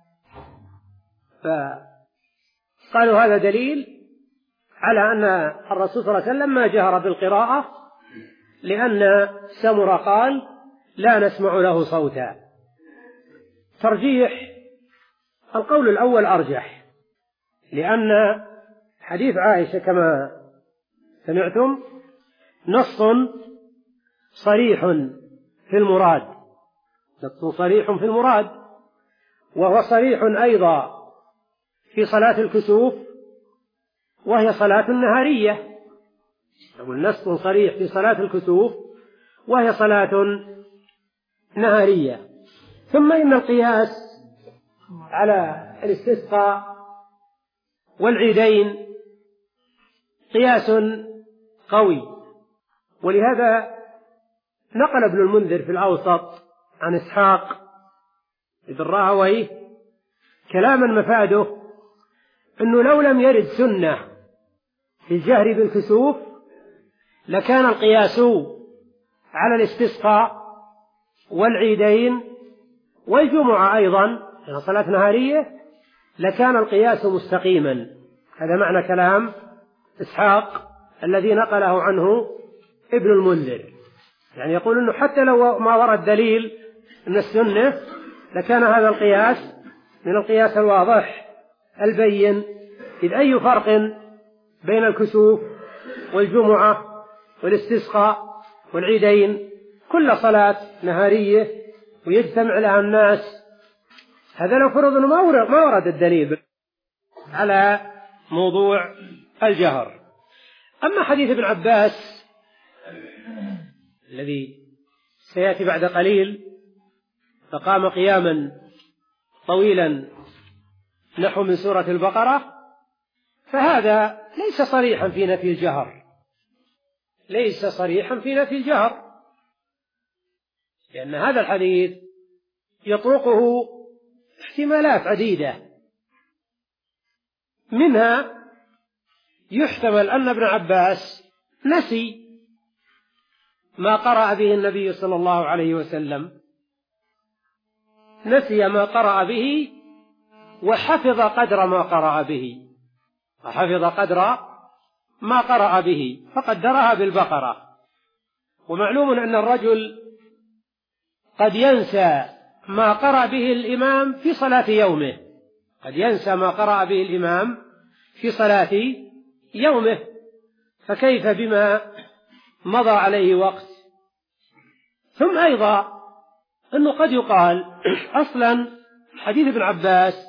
فقالوا هذا دليل على أن الرسول صلى الله عليه وسلم ما جهر بالقراءة، لأن سمرة قال لا نسمع له صوتا. ترجيح القول الأول أرجح، لأن حديث عائشة كما سمعتم نص صريح في المراد، نص صريح في المراد، وهو صريح أيضا في صلاة الكسوف وهي صلاة نهارية. نقول نص صريح في صلاة الكسوف وهي صلاة نهارية. ثم إن القياس على الاستسقاء والعيدين قياس قوي، ولهذا نقل ابن المنذر في الأوسط عن إسحاق بن راهويه كلاما مفاده أنه لو لم يرد سنة في الجهر بالكسوف لكان القياس على الاستسقاء والعيدين والجمعة أيضا يعني صلاة نهارية لكان القياس مستقيما. هذا معنى كلام إسحاق الذي نقله عنه ابن المنذر، يعني يقول أنه حتى لو ما ورد دليل من السنة لكان هذا القياس من القياس الواضح البين. إذ أي فرق بين الكسوف والجمعة والاستسقاء والعيدين؟ كل صلاة نهارية ويجتمع لها الناس. هذا لو فرض أنه ما ورد الدليل على موضوع الجهر. أما حديث ابن عباس الذي سيأتي بعد قليل فقام قياما طويلا نحو من سورة البقرة، فهذا ليس صريحا في نفي الجهر، ليس صريحا في نفي الجهر، لأن هذا الحديث يطرقه احتمالات عديدة. منها يحتمل أن ابن عباس نسي ما قرأ به النبي صلى الله عليه وسلم، نسي ما قرأ به وحفظ قدر ما قرأ به، وحفظ قدر ما قرأ به فقدرها بالبقرة. ومعلوم أن الرجل قد ينسى ما قرأ به الإمام في صلاة يومه، قد ينسى ما قرأ به الإمام في صلاة يومه، فكيف بما مضى عليه وقت؟ ثم أيضا أنه قد يقال أصلا حديث ابن عباس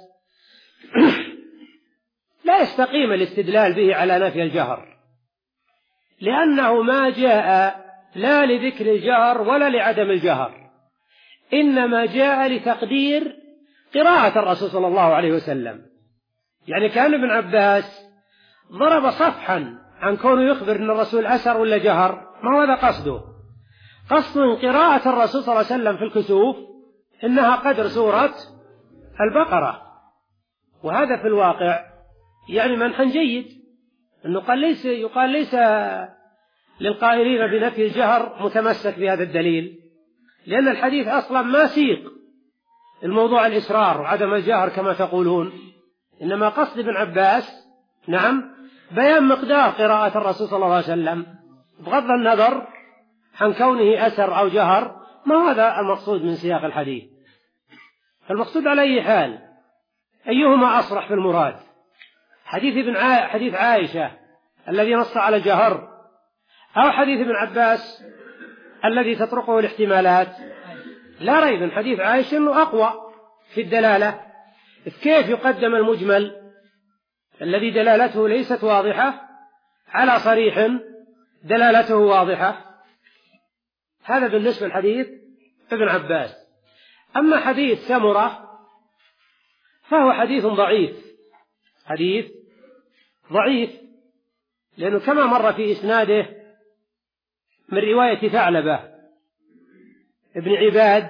لا يستقيم الاستدلال به على نفي الجهر، لأنه ما جاء لا لذكر الجهر ولا لعدم الجهر، إنما جاء لتقدير قراءة الرسول صلى الله عليه وسلم. يعني كان ابن عباس ضرب صفحا عن كونه يخبر أن الرسول أسر ولا جهر، ما هذا قصده. قصد قراءة الرسول صلى الله عليه وسلم في الكسوف إنها قدر سورة البقرة، وهذا في الواقع يعني منحا جيد، أنه قال ليس يقال ليس للقائلين بنفي الجهر متمسك بهذا الدليل، لأن الحديث أصلا ما سيق الموضوع الإسرار وعدم الجهر كما تقولون، إنما قصد ابن عباس نعم بيان مقدار قراءة الرسول صلى الله عليه وسلم بغض النظر عن كونه أسر أو جهر، ما هذا المقصود من سياق الحديث. فالمقصود على أي حال أيهما أصرح في المراد، حديث ابن عا... حديث عائشة الذي نص على الجهر أو حديث ابن عباس الذي تطرقه الاحتمالات؟ لا ريب أن حديث عائشة أنه أقوى في الدلالة. كيف يقدم المجمل الذي دلالته ليست واضحة على صريح دلالته واضحة؟ هذا بالنسبة لحديث ابن عباس. أما حديث سمرة فهو حديث ضعيف، حديث ضعيف لأنه كما مر في إسناده من رواية ثعلبة ابن عباد،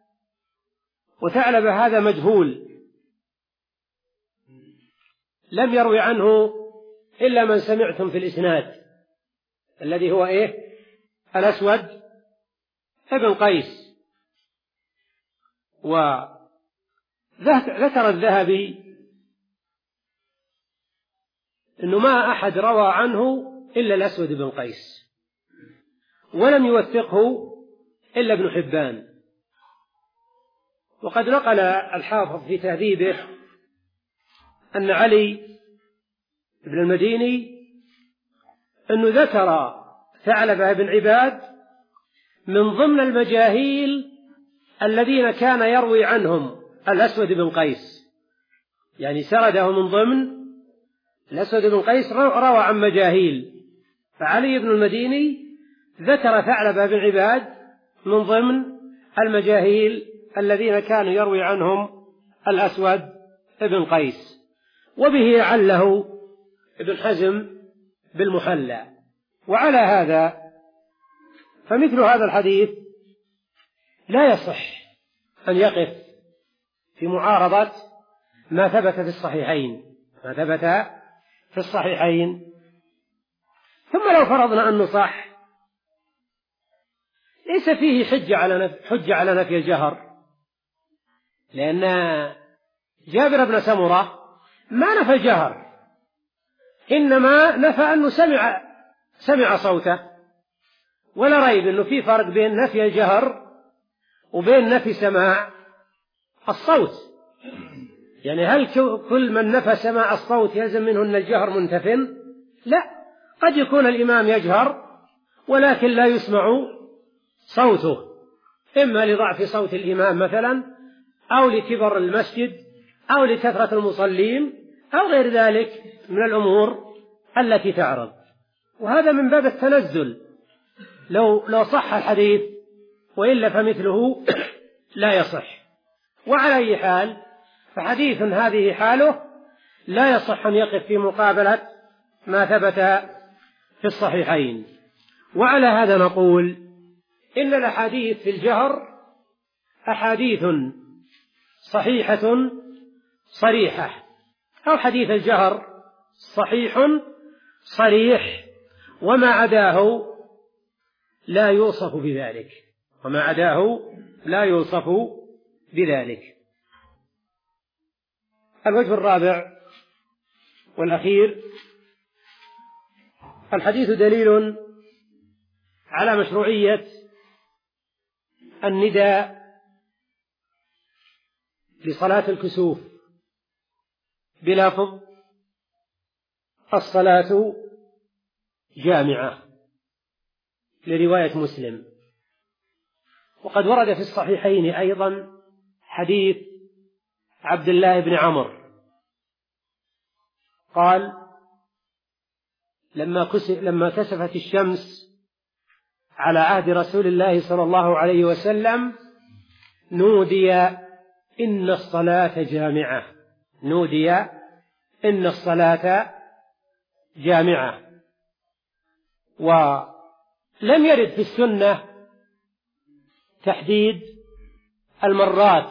وثعلبة هذا مجهول لم يروي عنه إلا من سمعتم في الإسناد الذي هو إيه؟ الأسود ابن قيس. وذكر الذهبي أنه ما أحد روى عنه إلا الأسود بن قيس، ولم يوثقه إلا ابن حبان. وقد نقل الحافظ في تهذيبه أن علي بن المديني أنه ذكر ثعلبة بن عباد من ضمن المجاهيل الذين كان يروي عنهم الأسود بن قيس، يعني سرده من ضمن الأسود بن قيس روى عن مجاهيل، فعلي بن المديني ذكر ثعلبة بن عباد من ضمن المجاهيل الذين كانوا يروي عنهم الأسود ابن قيس، وبه عله ابن حزم بالمحلى. وعلى هذا فمثل هذا الحديث لا يصح أن يقف في معارضة ما ثبت في الصحيحين ما ثبت في الصحيحين ثم لو فرضنا أنه صح ليس فيه حجة على نفي, حجة على نفي الجهر، لأن جابر بن سمرة ما نفى الجهر، إنما نفى أنه سمع سمع صوته. ولا ريب أنه في فرق بين نفي الجهر وبين نفي سماع الصوت. يعني هل كل من نفى سماع الصوت يلزم منه أن الجهر منتف؟ لا، قد يكون الإمام يجهر ولكن لا يسمع صوته، إما لضعف صوت الإمام مثلا، أو لكبر المسجد، أو لكثرة المصلين، أو غير ذلك من الأمور التي تعرض. وهذا من باب التنزل لو لو صح الحديث، وإلا فمثله لا يصح. وعلى أي حال فحديث هذه حاله لا يصح أن يقف في مقابلة ما ثبت في الصحيحين. وعلى هذا نقول إن الأحاديث في الجهر أحاديث صحيحة صريحة، أو حديث الجهر صحيح صريح، وما عداه لا يوصف بذلك وما عداه لا يوصف بذلك. الوجه الرابع والأخير: الحديث دليل على مشروعية النداء لصلاة الكسوف بلفظ الصلاة جامعة لرواية مسلم. وقد ورد في الصحيحين أيضا حديث عبد الله بن عمرو قال: لما لما كسفت الشمس على عهد رسول الله صلى الله عليه وسلم نودي إن الصلاة جامعة نودي إن الصلاة جامعة. ولم يرد في السنة تحديد المرات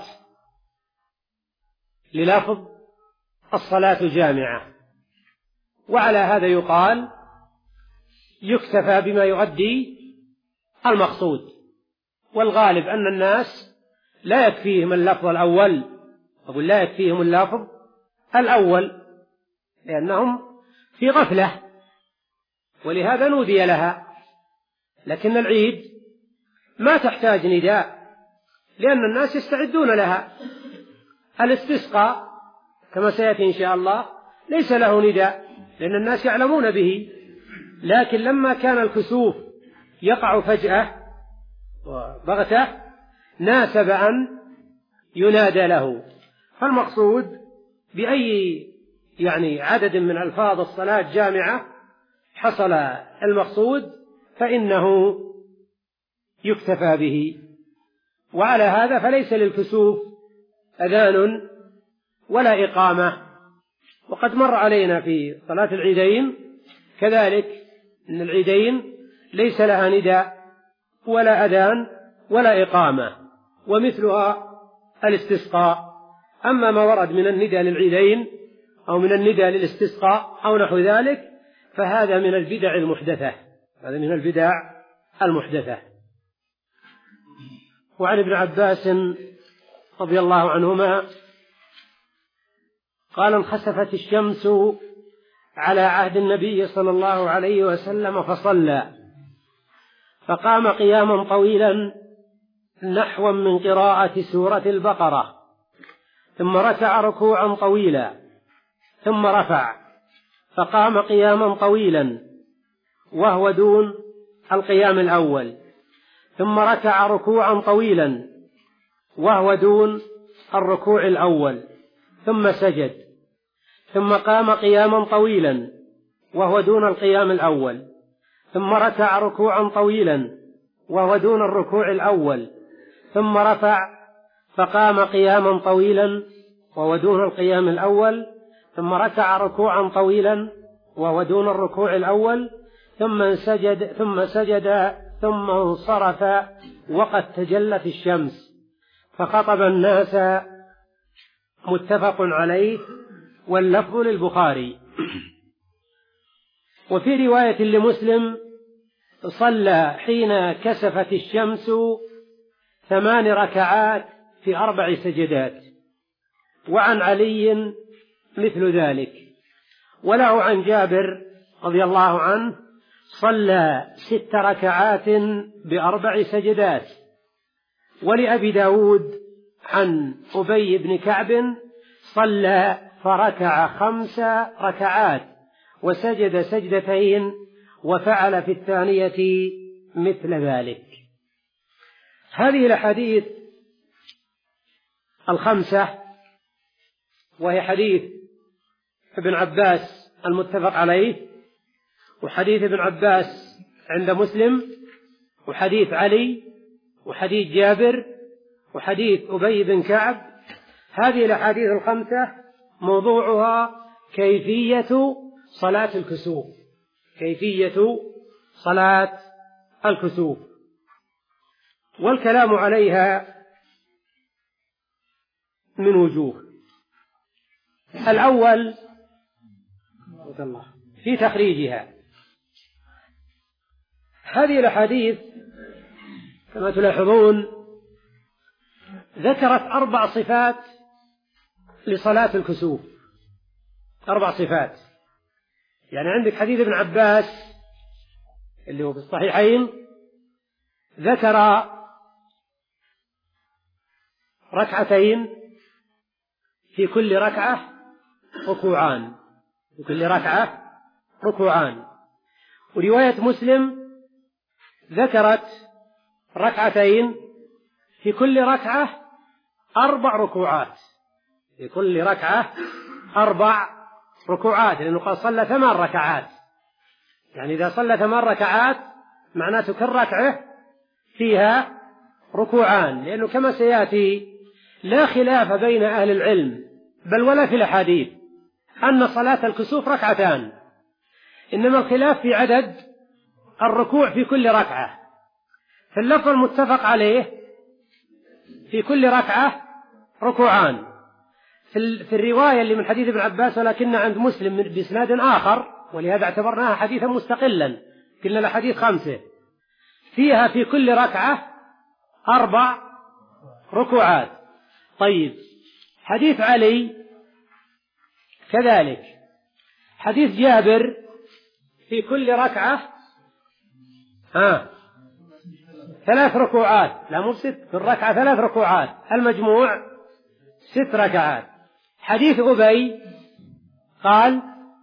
للفظ الصلاة جامعة، وعلى هذا يقال يكتفى بما يؤدي المقصود. والغالب أن الناس لا يكفيهم اللفظ الأول، أقول لا يكفيهم اللفظ الأول لأنهم في غفلة، ولهذا نودي لها. لكن العيد ما تحتاج نداء لأن الناس يستعدون لها. الاستسقاء كما سيأتي إن شاء الله ليس له نداء لأن الناس يعلمون به، لكن لما كان الكسوف يقع فجأة وبغتة ناسب أن ينادى له. فالمقصود بأي يعني عدد من ألفاظ الصلاة جامعة حصل المقصود فإنه يكتفى به. وعلى هذا فليس للكسوف أذان ولا إقامة. وقد مر علينا في صلاة العيدين كذلك أن العيدين ليس لها نداء ولا أذان ولا إقامة، ومثلها الاستسقاء. أما ما ورد من النداء للعيدين أو من النداء للاستسقاء أو نحو ذلك فهذا من البدع المحدثة هذا من البدع المحدثة. وعن ابن عباس رضي الله عنهما قال: انخسفت الشمس على عهد النبي صلى الله عليه وسلم فصلى، فقام قياما طويلا نحوا من قراءة سورة البقرة، ثم ركع ركوعا طويلا، ثم رفع، فقام قياما طويلا وهو دون القيام الأول، ثم ركع ركوعا طويلا وهو دون الركوع الأول، ثم سجد، ثم قام قياما طويلا وهو دون القيام الأول، ثم ركع ركوعا طويلا وهو دون الركوع الأول، ثم رفع فقام قياما طويلا وهو دون القيام الأول، ثم ركع ركوعا طويلا وهو دون الركوع الأول، ثم سجد ثم سجد ثم انصرف وقد تجلت الشمس فخطب الناس، متفق عليه، واللفظ للبخاري. وفي رواية لمسلم: صلى حين كسفت الشمس ثمان ركعات في أربع سجدات. وعن علي مثل ذلك. وله عن جابر رضي الله عنه: صلى ست ركعات بأربع سجدات. ولأبي داود عن أبي بن كعب: صلى فركع خمس ركعات وسجد سجدتين وفعل في الثانية مثل ذلك. هذه الأحاديث الخمسة، وهي حديث ابن عباس المتفق عليه، وحديث ابن عباس عند مسلم، وحديث علي، وحديث جابر، وحديث أبي بن كعب، هذه الأحاديث الخمسة موضوعها كيفية صلاة الكسوف، كيفية صلاة الكسوف، والكلام عليها من وجوه. الأول في تخريجها. هذه الأحاديث كما تلاحظون ذكرت أربع صفات لصلاة الكسوف، أربع صفات. يعني عندك حديث ابن عباس اللي هو في الصحيحين ذكر ركعتين في كل ركعة ركوعان، في كل ركعة ركوعان. ورواية مسلم ذكرت ركعتين في كل ركعة أربع ركوعات، في كل ركعة أربع ركوعات، لأنه قال صلى ثمان ركعات. يعني إذا صلى ثمان ركعات معناته كل ركعة فيها ركوعان، لأنه كما سيأتي لا خلاف بين أهل العلم بل ولا في الأحاديث أن صلاة الكسوف ركعتان، إنما الخلاف في عدد الركوع في كل ركعة. فاللفظ المتفق عليه في كل ركعة ركوعان. في الرواية اللي من حديث ابن عباس ولكن عند مسلم بإسناد آخر، ولهذا اعتبرناها حديثا مستقلا، قلنا الحديث خمسة، فيها في كل ركعة أربع ركوعات. طيب حديث علي كذلك، حديث جابر في كل ركعة ها ثلاث ركوعات، لا مو ست، في الركعة ثلاث ركوعات، المجموع ست ركعات. حديث أبي قال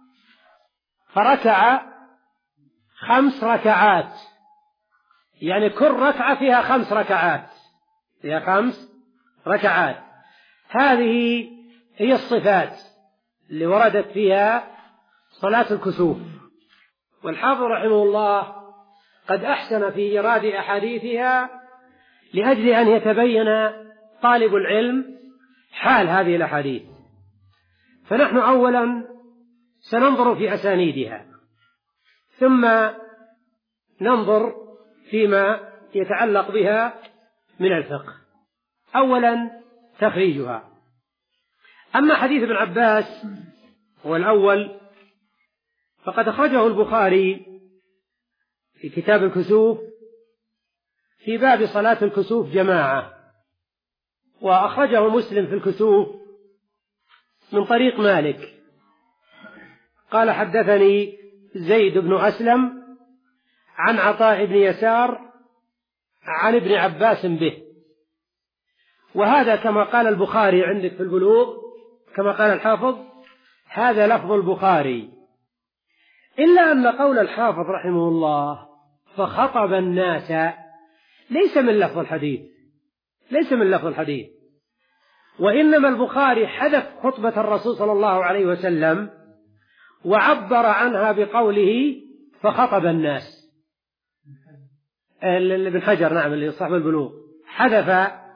فركع خمس ركعات، يعني كل ركعة فيها خمس ركعات، فيها خمس ركعات. هذه هي الصفات اللي وردت فيها صلاة الكسوف. والحافظ رحمه الله قد أحسن في إيراد أحاديثها لأجل أن يتبين طالب العلم حال هذه الأحاديث. فنحن أولا سننظر في أسانيدها، ثم ننظر فيما يتعلق بها من الفقه. أولا تخريجها. أما حديث ابن عباس هو الأول فقد أخرجه البخاري في كتاب الكسوف في باب صلاة الكسوف جماعة، وأخرجه مسلم في الكسوف من طريق مالك قال حدثني زيد بن أسلم عن عطاء بن يسار عن ابن عباس به. وهذا كما قال البخاري عندك في البلوغ، كما قال الحافظ هذا لفظ البخاري، إلا أن قول الحافظ رحمه الله فخطب الناس ليس من لفظ الحديث، ليس من لفظ الحديث، وإنما البخاري حذف خطبة الرسول صلى الله عليه وسلم وعبر عنها بقوله فخطب الناس. ابن حجر نعم اللي صاحب البلوغ حذف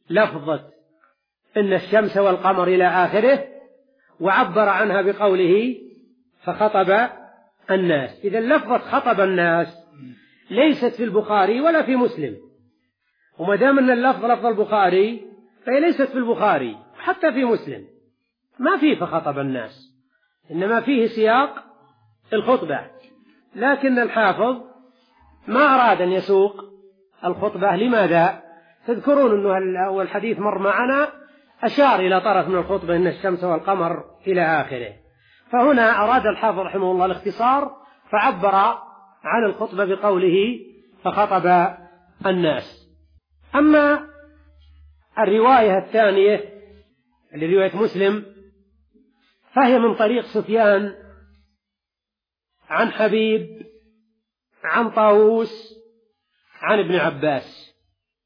لفظة إن الشمس والقمر إلى آخره، وعبر عنها بقوله فخطب الناس. إذا لفظة خطب الناس ليست في البخاري ولا في مسلم، وما دام أن اللفظ لفظ البخاري فهي ليست في البخاري، حتى في مسلم ما فيه فخطب الناس، إنما فيه سياق الخطبة. لكن الحافظ ما أراد أن يسوق الخطبة. لماذا؟ تذكرون أنه الحديث مر معنا أشار إلى طرف من الخطبة إن الشمس والقمر إلى آخره، فهنا أراد الحافظ رحمه الله الاختصار فعبر عن الخطبة بقوله فخطب الناس. أما الرواية الثانية اللي رواية مسلم فهي من طريق سفيان عن حبيب عن طاووس عن ابن عباس،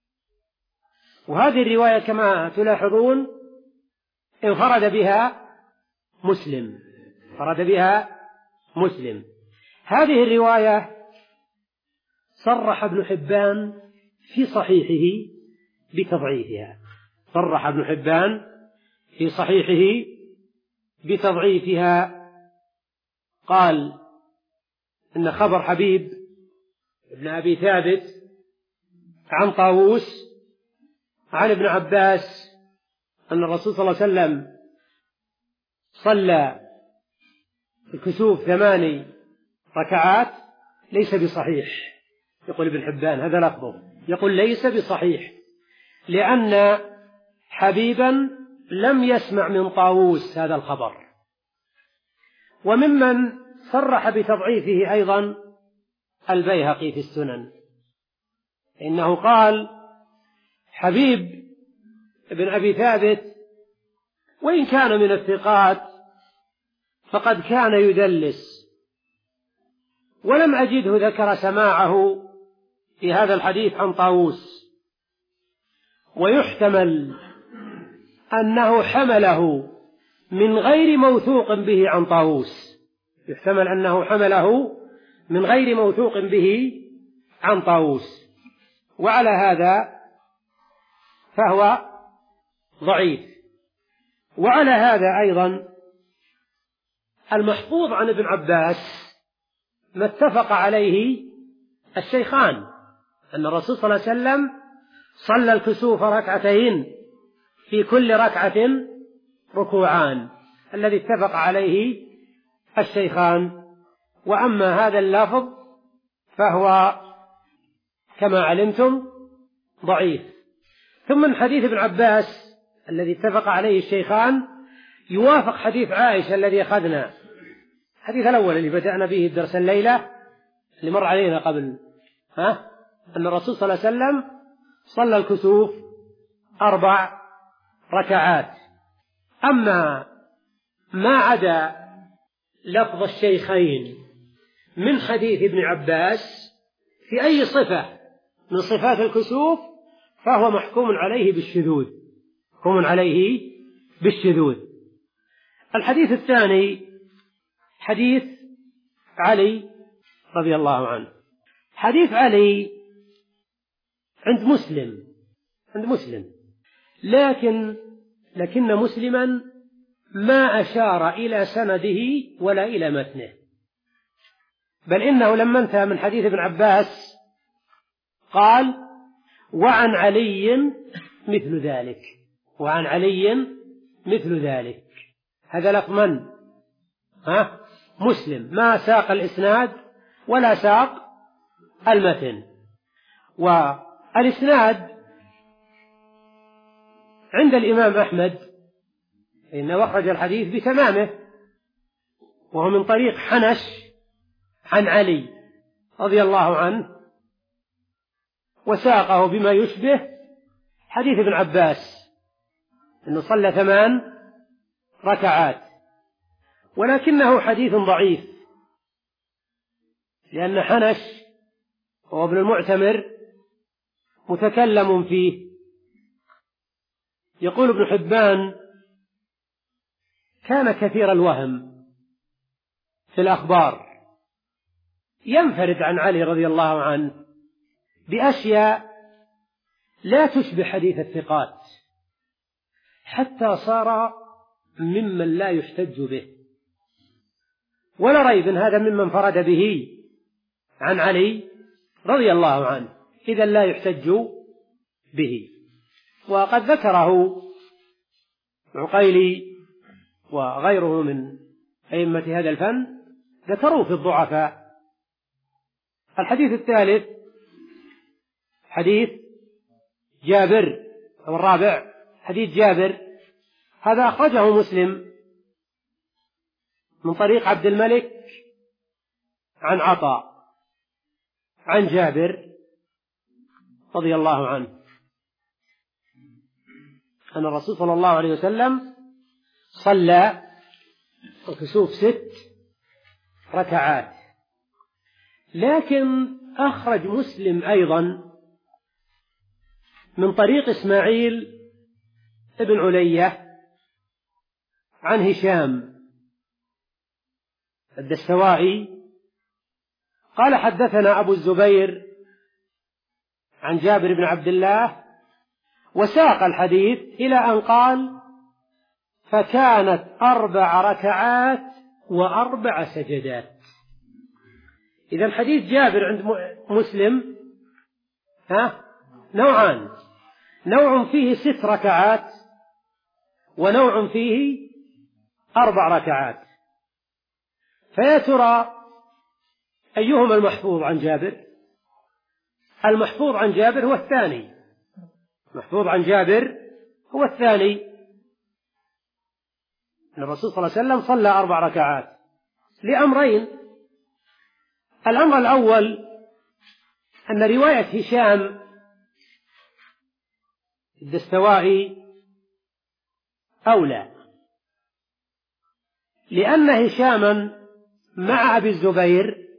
وهذه الرواية كما تلاحظون انفرد بها مسلم انفرد بها مسلم. هذه الرواية صرح ابن حبان في صحيحه بتضعيفها صرح ابن حبان في صحيحه بتضعيفها قال إن خبر حبيب ابن أبي ثابت عن طاووس عن ابن عباس أن الرسول صلى الله عليه وسلم صلى الكسوف ثماني ركعات ليس بصحيح. يقول ابن حبان هذا لفظه، يقول ليس بصحيح، لأن حبيبا لم يسمع من طاووس هذا الخبر. وممن صرح بتضعيفه أيضا البيهقي في السنن، إنه قال حبيب ابن أبي ثابت وإن كان من الثقات فقد كان يدلس، ولم أجده ذكر سماعه في هذا الحديث عن طاووس، ويحتمل أنه حمله من غير موثوق به عن طاووس يحتمل أنه حمله من غير موثوق به عن طاووس، وعلى هذا فهو ضعيف. وعلى هذا أيضا المحفوظ عن ابن عباس ما اتفق عليه الشيخان، أن الرسول صلى الله عليه وسلم صلى الكسوف ركعتين في كل ركعة ركوعان، الذي اتفق عليه الشيخان. وأما هذا اللفظ فهو كما علمتم ضعيف. ثم من حديث ابن عباس الذي اتفق عليه الشيخان يوافق حديث عائشة الذي أخذنا الحديث الأول اللي بدأنا به الدرس الليلة اللي مر علينا قبل، ها أن الرسول صلى الله عليه وسلم صلى الكسوف أربع ركعات. أما ما عدا لفظ الشيخين من حديث ابن عباس في أي صفة من صفات الكسوف فهو محكوم عليه بالشذوذ محكوم عليه بالشذوذ. الحديث الثاني حديث علي رضي الله عنه. حديث علي عند مسلم عند مسلم لكن لكن مسلما ما أشار إلى سنده ولا إلى متنه، بل إنه لما انتهى من حديث ابن عباس قال وعن علي مثل ذلك وعن علي مثل ذلك. هذا لفظ من؟ ها؟ مسلم، ما ساق الإسناد ولا ساق المتن. والإسناد عند الإمام أحمد إنه أخرج الحديث بتمامه، وهو من طريق حنش عن علي رضي الله عنه، وساقه بما يشبه حديث ابن عباس أنه صلى ثمان ركعات، ولكنه حديث ضعيف لأن حنش هو ابن المعتمر متكلم فيه. يقول ابن حبان كان كثير الوهم في الأخبار، ينفرد عن علي رضي الله عنه بأشياء لا تشبه حديث الثقات، حتى صار ممن لا يحتج به، ولا ريب هذا ممن فرد به عن علي رضي الله عنه، إذا لا يحتج به. وقد ذكره عقيلي وغيره من أئمة هذا الفن، ذكروه في الضعفاء. الحديث الثالث حديث جابر، أو الرابع حديث جابر، هذا أخرجه مسلم من طريق عبد الملك عن عطاء عن جابر رضي الله عنه أن الرسول صلى الله عليه وسلم صلى الكسوف ست ركعات. لكن أخرج مسلم أيضا من طريق إسماعيل ابن علية عن هشام الدستوائي قال حدثنا أبو الزبير عن جابر بن عبد الله، وساق الحديث إلى أن قال فكانت أربع ركعات وأربع سجدات. إذا حديث جابر عند مسلم ها نوعان، نوع فيه ست ركعات ونوع فيه أربع ركعات، فيا ترى أيهما المحفوظ عن جابر؟ المحفوظ عن جابر هو الثاني، المحفوظ عن جابر هو الثاني، أن الرسول صلى الله عليه وسلم صلى أربع ركعات لأمرين. الأمر الأول أن رواية هشام الدستوائي أولى، لأن هشاما مع أبي الزبير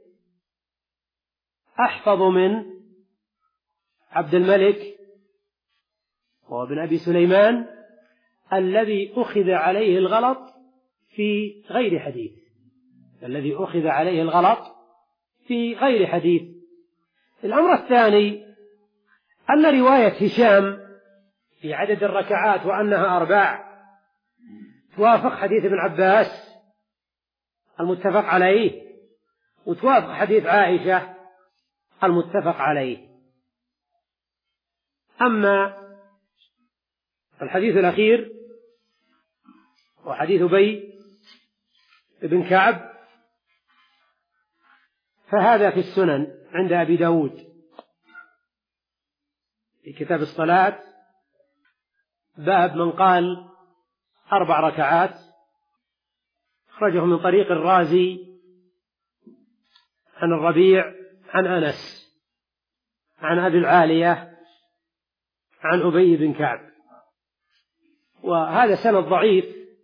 أحفظ من عبد الملك وابن أبي سليمان الذي أخذ عليه الغلط في غير حديث، الذي أخذ عليه الغلط في غير حديث. الأمر الثاني أن رواية هشام في عدد الركعات وأنها أربع توافق حديث ابن عباس المتفق عليه، وتوافق حديث عائشة المتفق عليه. أما الحديث الأخير وحديث أبي بن كعب فهذا في السنن عند أبي داود في كتاب الصلاة، باب من قال أربع ركعات، أخرجه من طريق الرازي عن الربيع عن أنس عن أبي العالية عن أبي بن كعب. وهذا سند ضعيف،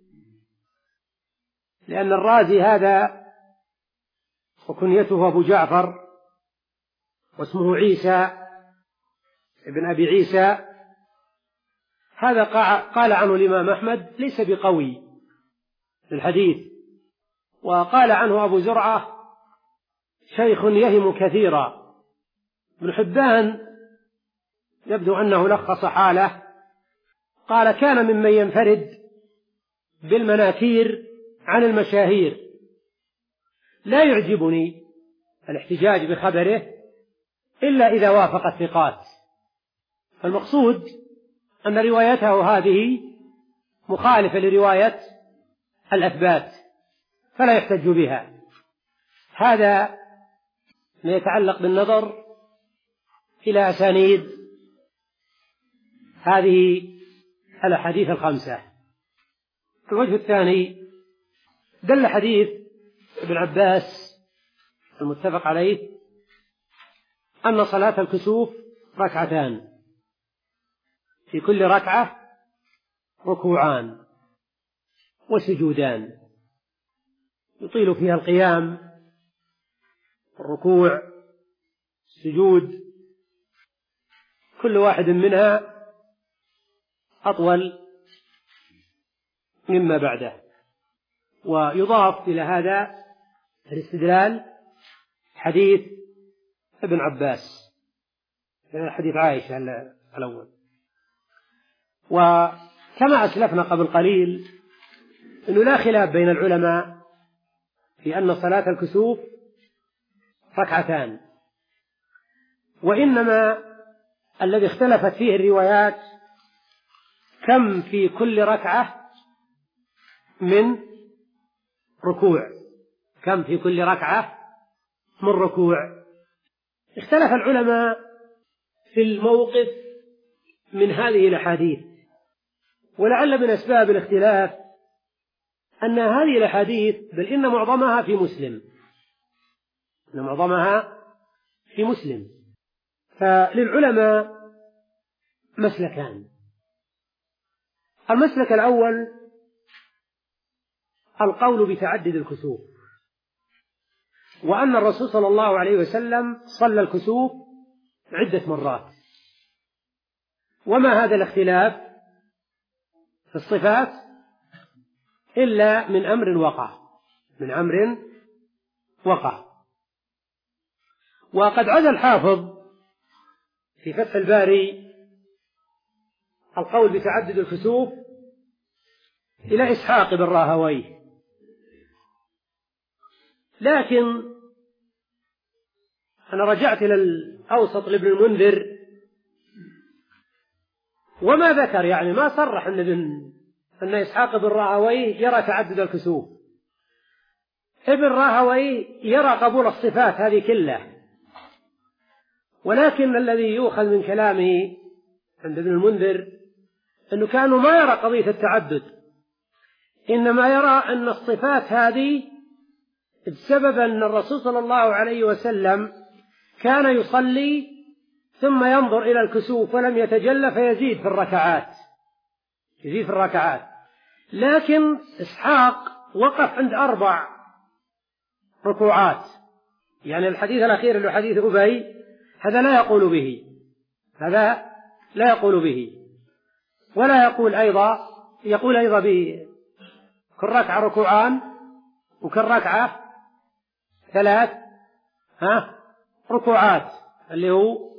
لأن الرازي هذا وكنيته أبو جعفر واسمه عيسى ابن أبي عيسى، هذا قال عنه الإمام أحمد ليس بقوي في الحديث، وقال عنه أبو زرعة شيخ يهم كثيرا. ابن حبان يبدو أنه لخص حاله، قال كان ممن ينفرد بالمناكير عن المشاهير، لا يعجبني الاحتجاج بخبره إلا إذا وافق الثقات. فالمقصود أن روايته هذه مخالفة لرواية الأثبات فلا يحتج بها. هذا ما يتعلق بالنظر إلى أسانيد هذه الأحاديث الخمسة. الوجه الثاني دل حديث ابن عباس المتفق عليه أن صلاة الكسوف ركعتان، في كل ركعة ركوعان وسجودان، يطيل فيها القيام، الركوع، السجود، كل واحد منها أطول مما بعده. ويضاف إلى هذا الاستدلال حديث ابن عباس، حديث عائشة الأول. وكما أسلفنا قبل قليل أنه لا خلاف بين العلماء في أن صلاة الكسوف ركعتان، وإنما الذي اختلفت فيه الروايات كم في كل ركعة من ركوع، كم في كل ركعة من ركوع. اختلف العلماء في الموقف من هذه الأحاديث، ولعل من أسباب الاختلاف أن هذه الأحاديث بل إن معظمها في مسلم، إن معظمها في مسلم. فللعلماء مسلكان: المسلك الأول القول بتعدد الكسوف، وأن الرسول صلى الله عليه وسلم صلى الكسوف عدة مرات، وما هذا الاختلاف في الصفات إلا من أمر وقع، من أمر وقع. وقد عزى الحافظ في فتح الباري القول بتعدد الكسوف إلى إسحاق بن راهويه، لكن أنا رجعت إلى الأوسط لابن المنذر وما ذكر، يعني ما صرح أن, أن إسحاق بن راهويه يرى تعدد الكسوف. ابن راهويه يرى قبول الصفات هذه كلها، ولكن الذي يؤخذ من كلامه عند ابن المنذر أنه كانوا ما يرى قضية التعدد، إنما يرى أن الصفات هذه بسبب أن الرسول صلى الله عليه وسلم كان يصلي ثم ينظر إلى الكسوف ولم يتجلى فيزيد في الركعات، يزيد في الركعات. لكن إسحاق وقف عند أربع ركوعات، يعني الحديث الأخير اللي حديث أبي هذا لا يقول به، هذا لا يقول به، ولا يقول أيضا يقول أيضا بكل ركعة ركوعان وكل ركعة ثلاث ها ركوعات اللي هو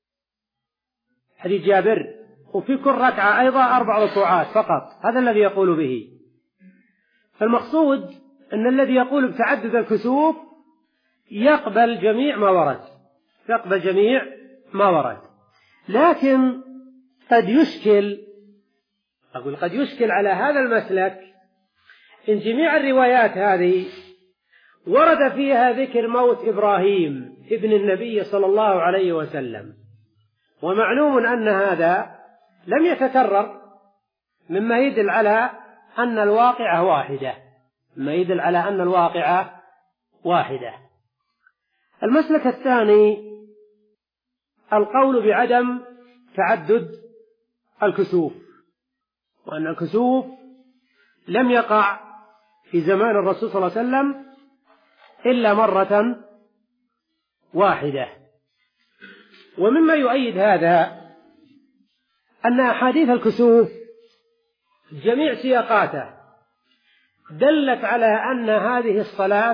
حديث جابر، وفي كل ركعة أيضا أربع ركوعات فقط، هذا الذي يقول به. فالمقصود أن الذي يقول بتعدد الكسوف يقبل جميع ما ورد، يقبل جميع ما ورد، لكن قد يشكل، أقول قد يشكل على هذا المسلك إن جميع الروايات هذه ورد فيها ذكر موت إبراهيم ابن النبي صلى الله عليه وسلم، ومعلوم أن هذا لم يتكرر، مما يدل على أن الواقعة واحدة، مما يدل على أن الواقعة واحدة. المسلك الثاني القول بعدم تعدد الكسوف، وأن الكسوف لم يقع في زمان الرسول صلى الله عليه وسلم إلا مرة واحدة. ومما يؤيد هذا أن أحاديث الكسوف جميع سياقاته دلت على أن هذه الصلاة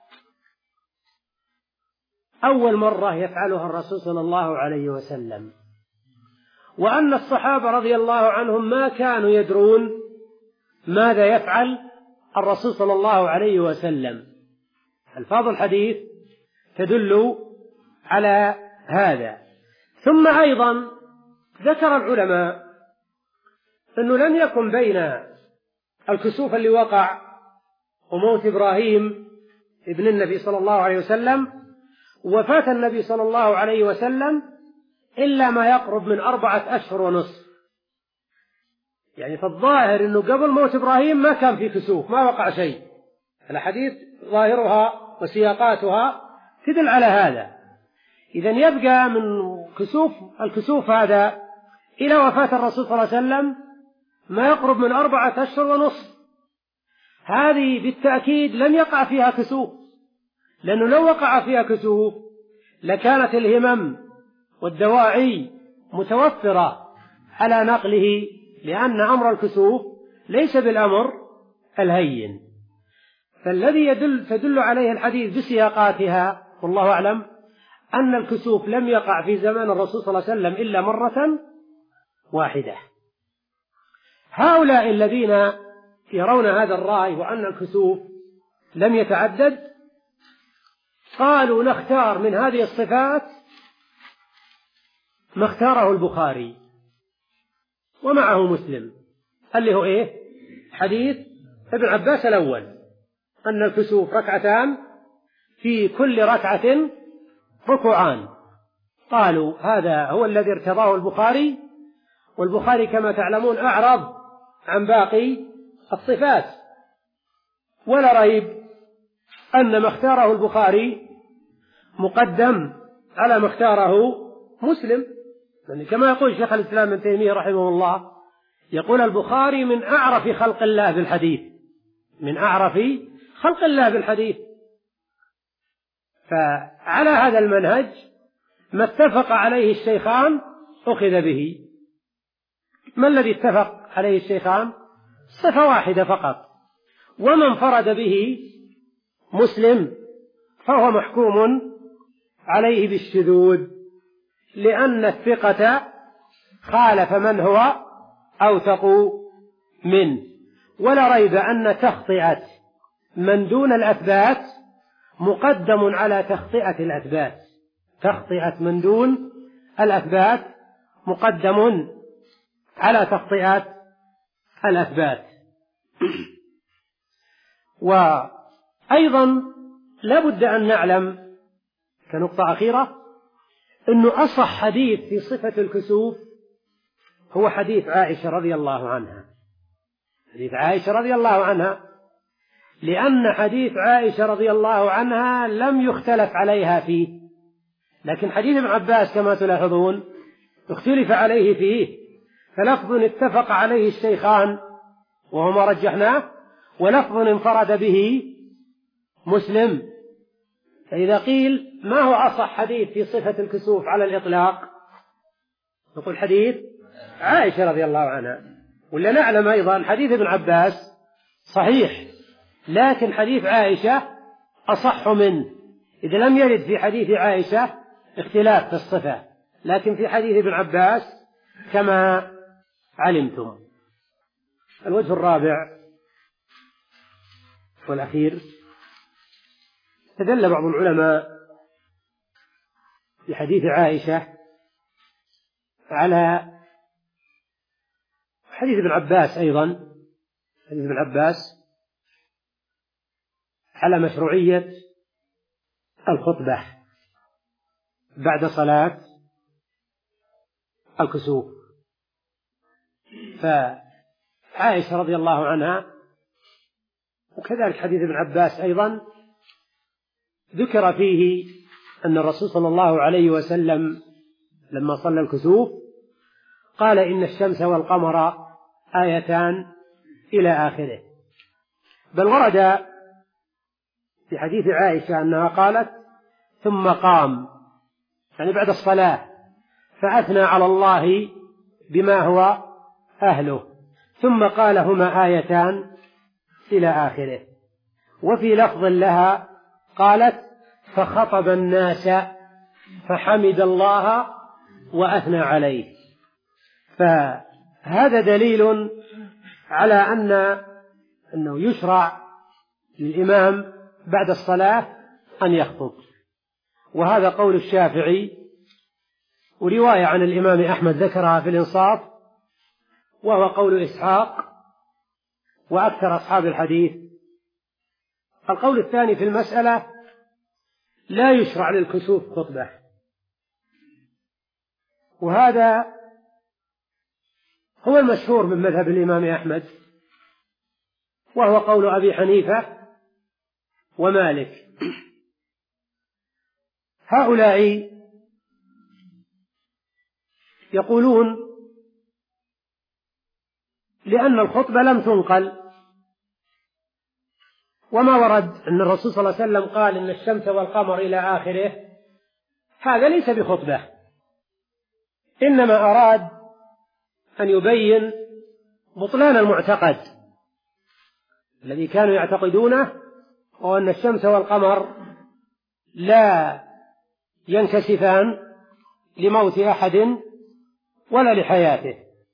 أول مرة يفعلها الرسول صلى الله عليه وسلم، وأن الصحابة رضي الله عنهم ما كانوا يدرون ماذا يفعل الرسول صلى الله عليه وسلم. ألفاظ الحديث تدل على هذا. ثم أيضا ذكر العلماء أنه لم يكن بين الكسوف اللي وقع وموت إبراهيم ابن النبي صلى الله عليه وسلم ووفاة النبي صلى الله عليه وسلم إلا ما يقرب من أربعة أشهر ونصف، يعني فالظاهر أنه قبل موت إبراهيم ما كان في كسوف، ما وقع شيء. الحديث ظاهرها وسياقاتها تدل على هذا. إذن يبقى من كسوف الكسوف هذا إلى وفاة الرسول صلى الله عليه وسلم ما يقرب من أربعة أشهر ونصف، هذه بالتأكيد لم يقع فيها كسوف، لأنه لو وقع فيها كسوف لكانت الهمم والدواعي متوفرة على نقله، لأن أمر الكسوف ليس بالأمر الهين. فالذي يدل تدل عليه الحديث بسياقاتها والله أعلم أن الكسوف لم يقع في زمان الرسول صلى الله عليه وسلم إلا مرة واحدة. هؤلاء الذين يرون هذا الرأي وأن الكسوف لم يتعدد قالوا نختار من هذه الصفات ما اختاره البخاري ومعه مسلم، اللي هو إيه؟ حديث ابن عباس الأول أن الكسوف ركعتان في كل ركعة ركوعان. قالوا هذا هو الذي ارتضاه البخاري، والبخاري كما تعلمون أعرض عن باقي الصفات، ولا ريب أن ما اختاره البخاري مقدم على ما اختاره مسلم، يعني كما يقول شيخ الإسلام ابن تيمية رحمه الله، يقول البخاري من أعرف خلق الله بالحديث، من أعرف خلق الله بالحديث. فعلى هذا المنهج ما اتفق عليه الشيخان أخذ به. ما الذي اتفق عليه الشيخان؟ صفة واحدة فقط، ومن انفرد به مسلم فهو محكوم عليه بالشذوذ، لأن الثقة خالف من هو أوثق منه. ولا ريب أن تخطئة من دون الأثبات مقدم على تخطئة الأثبات، تخطئة من دون الأثبات مقدم على تخطئة الأثبات. وأيضا لا بد أن نعلم كنقطة أخيرة أنه أصح حديث في صفة الكسوف هو حديث عائشة رضي الله عنها، حديث عائشة رضي الله عنها، لأن حديث عائشة رضي الله عنها لم يختلف عليها فيه، لكن حديث ابن عباس كما تلاحظون اختلف عليه فيه، فلفظ اتفق عليه الشيخان وهو ما رجحناه، ولفظ انفرد به مسلم. فإذا قيل ما هو أصح حديث في صفة الكسوف على الإطلاق، نقول حديث عائشة رضي الله عنها. ولا نعلم أيضا حديث ابن عباس صحيح، لكن حديث عائشة أصح منه، إذا لم يرد في حديث عائشة اختلاف في الصفة، لكن في حديث ابن عباس كما علمتم. الوجه الرابع والأخير، استدل بعض العلماء في حديث عائشة على حديث ابن عباس أيضا، حديث ابن عباس على مشروعية الخطبة بعد صلاة الكسوف. فعائشة رضي الله عنها وكذلك حديث ابن عباس أيضا ذكر فيه أن الرسول صلى الله عليه وسلم لما صلى الكسوف قال إن الشمس والقمر آيتان إلى آخره. بل ورد في حديث عائشة أنها قالت ثم قام، يعني بعد الصلاة، فأثنى على الله بما هو أهله، ثم قال هما آيتان إلى آخره. وفي لفظ لها قالت فخطب الناس فحمد الله وأثنى عليه. فهذا دليل على أن أنه يشرع للإمام بعد الصلاة أن يخطب، وهذا قول الشافعي، ورواية عن الإمام أحمد ذكرها في الإنصاف، وهو قول إسحاق وأكثر أصحاب الحديث. القول الثاني في المسألة لا يشرع للكسوف خطبة، وهذا هو المشهور من مذهب الإمام أحمد، وهو قول أبي حنيفة ومالك. هؤلاء يقولون لأن الخطبة لم تنقل، وما ورد أن الرسول صلى الله عليه وسلم قال إن الشمس والقمر إلى آخره، هذا ليس بخطبة، إنما أراد أن يبين بطلان المعتقد الذي كانوا يعتقدونه، وأن الشمس والقمر لا ينكسفان لموت أحد ولا لحياته،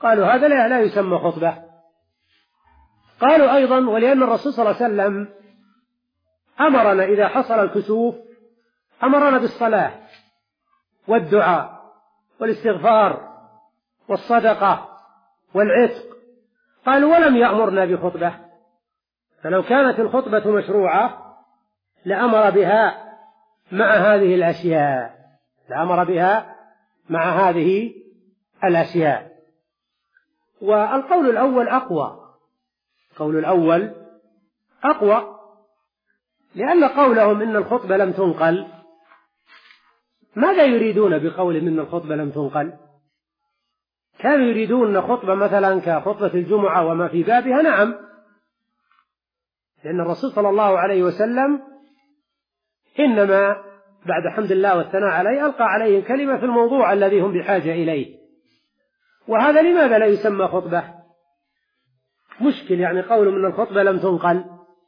قالوا هذا لا, لا يسمى خطبة. قالوا أيضا ولأن الرسول صلى الله عليه وسلم أمرنا إذا حصل الكسوف أمرنا بالصلاة والدعاء والاستغفار والصدقة والعتق. قالوا ولم يأمرنا بخطبة، فلو كانت الخطبة مشروعة لأمر بها مع هذه الأشياء لأمر بها مع هذه الأشياء. والقول الأول أقوى القول الأول أقوى لأن قولهم إن الخطبة لم تنقل، ماذا يريدون بقول إن الخطبة لم تنقل؟ كانوا يريدون خطبة مثلا كخطبة الجمعة وما في بابها، نعم، لأن الرسول صلى الله عليه وسلم إنما بعد حمد الله والثناء عليه ألقى عليهم كلمة في الموضوع الذي هم بحاجة إليه، وهذا لماذا لا يسمى خطبة؟ مشكل يعني قولهم إن الخطبة لم تنقل.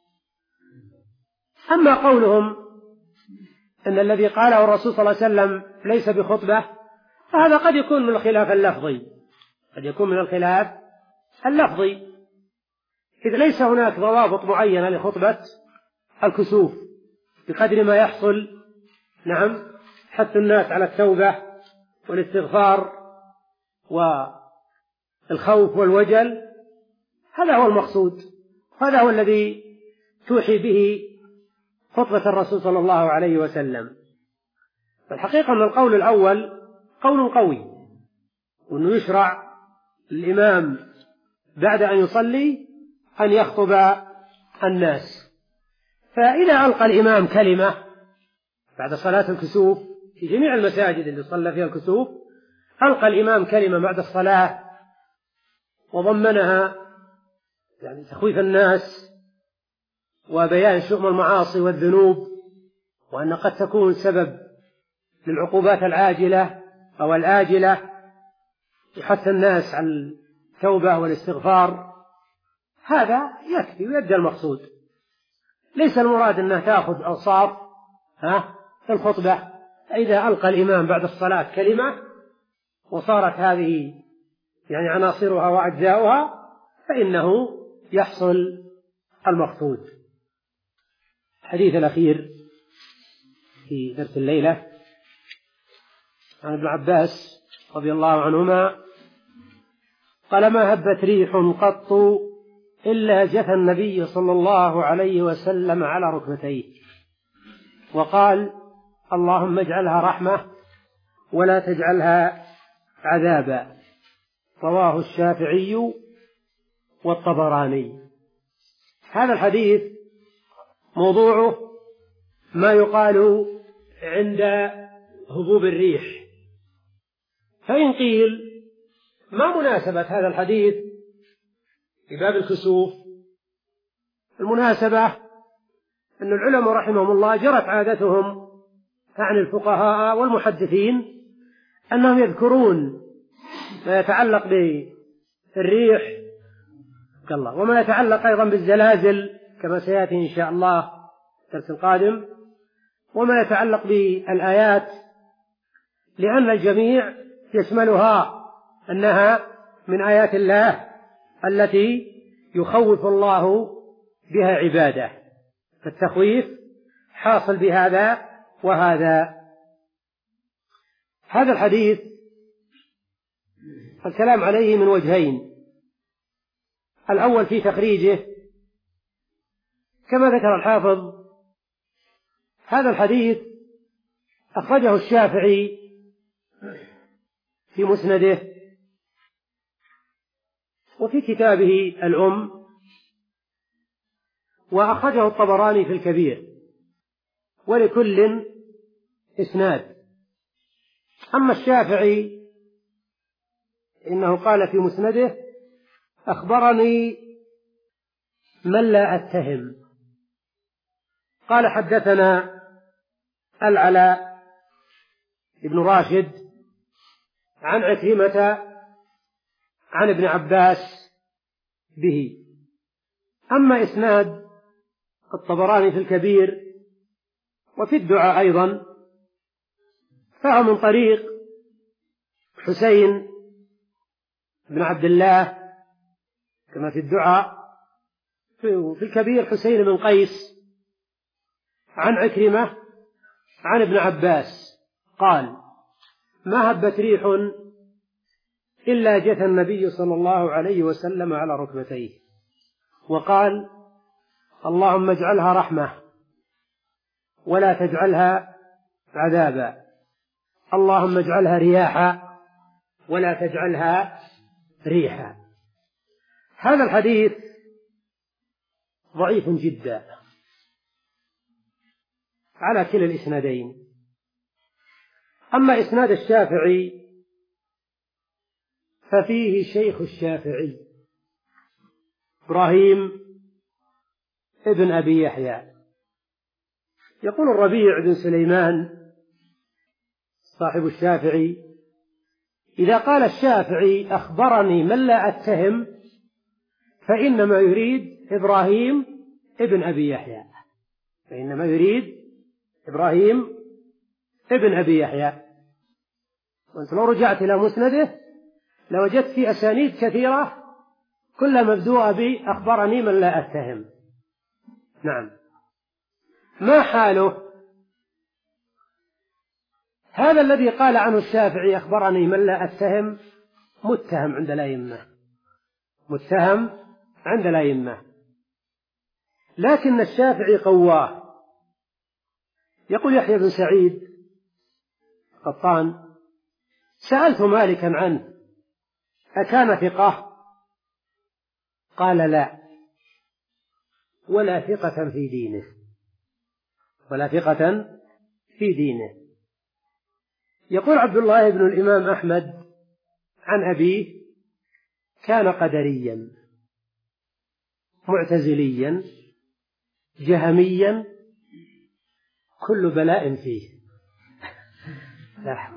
أما قولهم إن الذي قاله الرسول صلى الله عليه وسلم ليس بخطبة، فهذا قد يكون من الخلاف اللفظي قد يكون من الخلاف اللفظي إذ ليس هناك ضوابط معينة لخطبة الكسوف بقدر ما يحصل نعم حث الناس على التوبة والاستغفار والخوف والوجل، هذا هو المقصود، هذا هو الذي توحي به خطبة الرسول صلى الله عليه وسلم. فالحقيقة أن القول الأول قول قوي، وأنه يشرع الإمام بعد أن يصلي أن يخطب الناس. فإذا ألقى الإمام كلمة بعد صلاة الكسوف في جميع المساجد اللي صلى فيها الكسوف، ألقى الإمام كلمة بعد الصلاة وضمنها يعني تخويف الناس وبيان شؤم المعاصي والذنوب، وأن قد تكون سبب للعقوبات العاجلة أو الآجلة، يحث الناس على التوبة والاستغفار، هذا يكفي ويدى المقصود. ليس المراد أنها تأخذ أوصاف ها في الخطبة، إذا ألقى الإمام بعد الصلاة كلمة وصارت هذه يعني عناصرها وأجزاؤها فإنه يحصل المقصود. الحديث الأخير في درس الليلة عن ابن عباس رضي الله عنهما قال: ما هبت ريح قط إلا جثى النبي صلى الله عليه وسلم على ركبتيه وقال: اللهم اجعلها رحمة ولا تجعلها عذابا. رواه الشافعي والطبراني. هذا الحديث موضوعه ما يقال عند هبوب الريح، فإن قيل ما مناسبة هذا الحديث في باب الكسوف؟ المناسبة أن العلماء رحمهم الله جرت عادتهم عن الفقهاء والمحدثين أنهم يذكرون ما يتعلق بالريح وما يتعلق أيضا بالزلازل كما سيأتي إن شاء الله الدرس القادم، وما يتعلق بالآيات، لأن الجميع يشملها أنها من آيات الله التي يخوف الله بها عباده، فالتخويف حاصل بهذا وهذا. هذا الحديث الكلام عليه من وجهين: الأول في تخريجه كما ذكر الحافظ، هذا الحديث أخرجه الشافعي في مسنده وفي كتابه الأم، وأخرجه الطبراني في الكبير، ولكل إسناد. أما الشافعي إنه قال في مسنده: أخبرني من لا أتهم، قال حدثنا العلاء بن راشد عن عكرمة عن ابن عباس به. أما إسناد الطبراني في الكبير وفي الدعاء أيضا فهو من طريق حسين بن عبد الله كما في الدعاء، في الكبير حسين بن قيس عن عكرمة عن ابن عباس قال: ما هبت ريح إلا جثى النبي صلى الله عليه وسلم على ركبتيه وقال: اللهم اجعلها رحمة ولا تجعلها عذابا، اللهم اجعلها رياحا ولا تجعلها ريحا. هذا الحديث ضعيف جدا على كلا الإسنادين. أما إسناد الشافعي ففيه شيخ الشافعي إبراهيم ابن أبي يحيى. يقول الربيع بن سليمان صاحب الشافعي: إذا قال الشافعي أخبرني من لا أتهم فإنما يريد إبراهيم ابن أبي يحيى، فإنما يريد إبراهيم ابن أبي يحيى. وأنت لو رجعت إلى مسنده لوجدت في أسانيد كثيرة كلها مبدوءة بأخبرني من لا أتهم. نعم. ما حاله هذا الذي قال عنه الشافعي أخبرني من لا أتهم؟ متهم عند الأئمة، متهم عند الأئمة، لكن الشافعي قواه. يقول يحيى بن سعيد قطان: سألت مالكا عنه أكان ثقة؟ قال: لا، ولا ثقة في دينه، ولا ثقة في دينه. يقول عبد الله بن الإمام أحمد عن أبيه: كان قدريا معتزليا جهميا كل بلاء فيه. لا،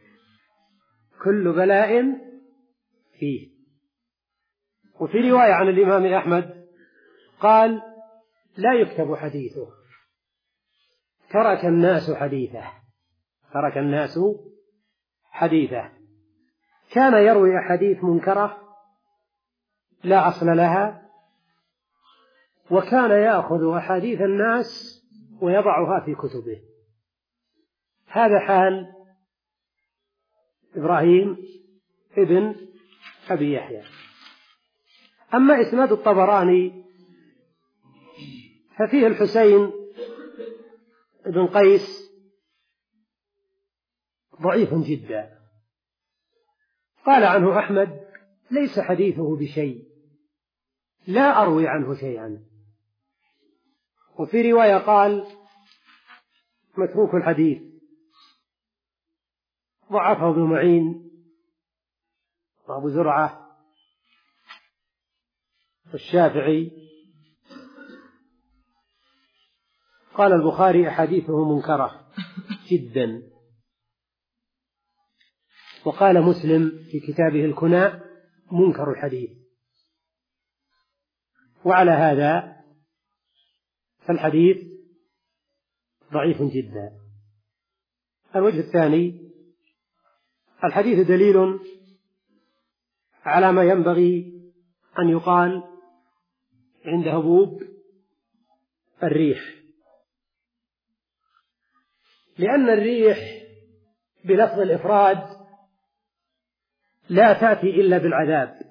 كل بلاء فيه. وفي رواية عن الإمام أحمد قال: لا يكتب حديثه، ترك الناس حديثه، ترك الناس حديثه. كان يروي أحاديث منكرة لا أصل لها، وكان يأخذ أحاديث الناس ويضعها في كتبه. هذا حال إبراهيم ابن أبي يحيى. أما إسناد الطبراني ففيه الحسين بن قيس ضعيف جدا. قال عنه أحمد: ليس حديثه بشيء، لا أروي عنه شيئا. وفي رواية قال: متروك الحديث. ضعفه ابن معين وأبو زرعة والشافعي. قال البخاري: أحاديثه منكرة جدا. وقال مسلم في كتابه الكنى: منكر الحديث. وعلى هذا فالحديث ضعيف جدا. الوجه الثاني: الحديث دليل على ما ينبغي أن يقال عند هبوب الريح، لأن الريح بلفظ الإفراد لا تأتي إلا بالعذاب.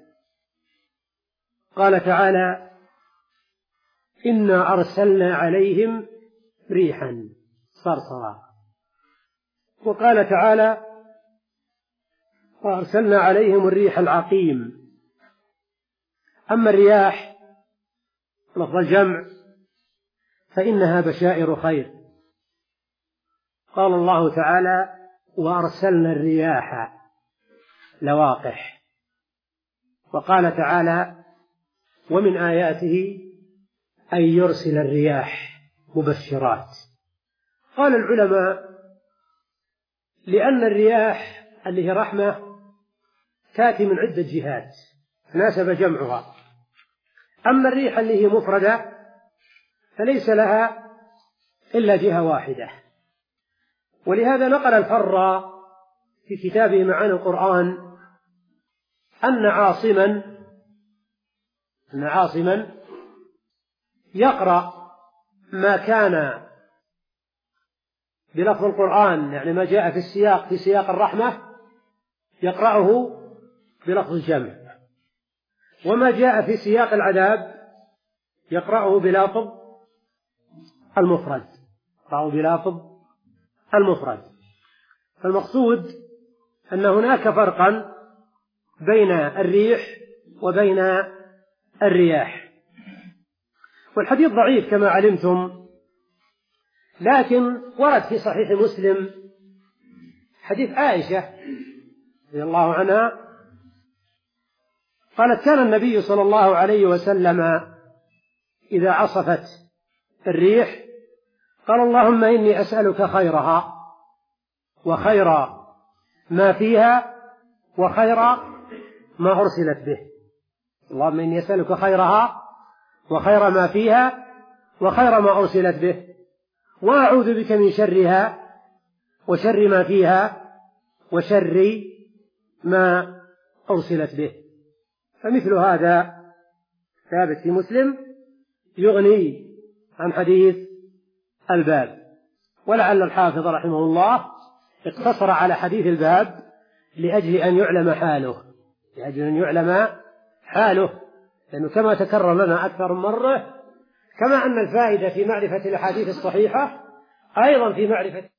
قال تعالى: إنا أرسلنا عليهم ريحا صرصرا. وقال تعالى: وأرسلنا عليهم الريح العقيم. أما الرياح لفظ الجمع فإنها بشائر خير. قال الله تعالى: وأرسلنا الرياح لواقح. وقال تعالى: ومن آياته أن يرسل الرياح مبشرات. قال العلماء: لأن الرياح اللي هي رحمة تأتي من عدة جهات ناسب جمعها. أما الريح اللي هي مفردة فليس لها إلا جهة واحدة. ولهذا نقل الفراء في كتابه معاني القرآن أن عاصما أن عاصما يقرأ ما كان بلفظ القرآن، يعني ما جاء في السياق في سياق الرحمة يقرأه بلفظ الجمع، وما جاء في سياق العذاب يقرأه بلفظ المفرد يقرأه بلفظ المفرد. فالمقصود أن هناك فرقا بين الريح وبين الرياح. والحديث ضعيف كما علمتم، لكن ورد في صحيح مسلم حديث عائشة رضي الله عنها قالت: كان النبي صلى الله عليه وسلم إذا عصفت الريح قال: اللهم إني أسألك خيرها وخير ما فيها وخير ما أرسلت به. اللهم إني أسألك خيرها وخير ما فيها وخير ما أرسلت به، وأعوذ بك من شرها وشر ما فيها وشر ما أرسلت به. فمثل هذا ثابت في مسلم يغني عن حديث الباب. ولعل الحافظ رحمه الله اقتصر على حديث الباب لأجل أن يعلم حاله لأجل أن يعلم حاله لأنه كما تكرر لنا أكثر من مرة، كما أن الفائدة في معرفة الأحاديث الصحيحة أيضا في معرفة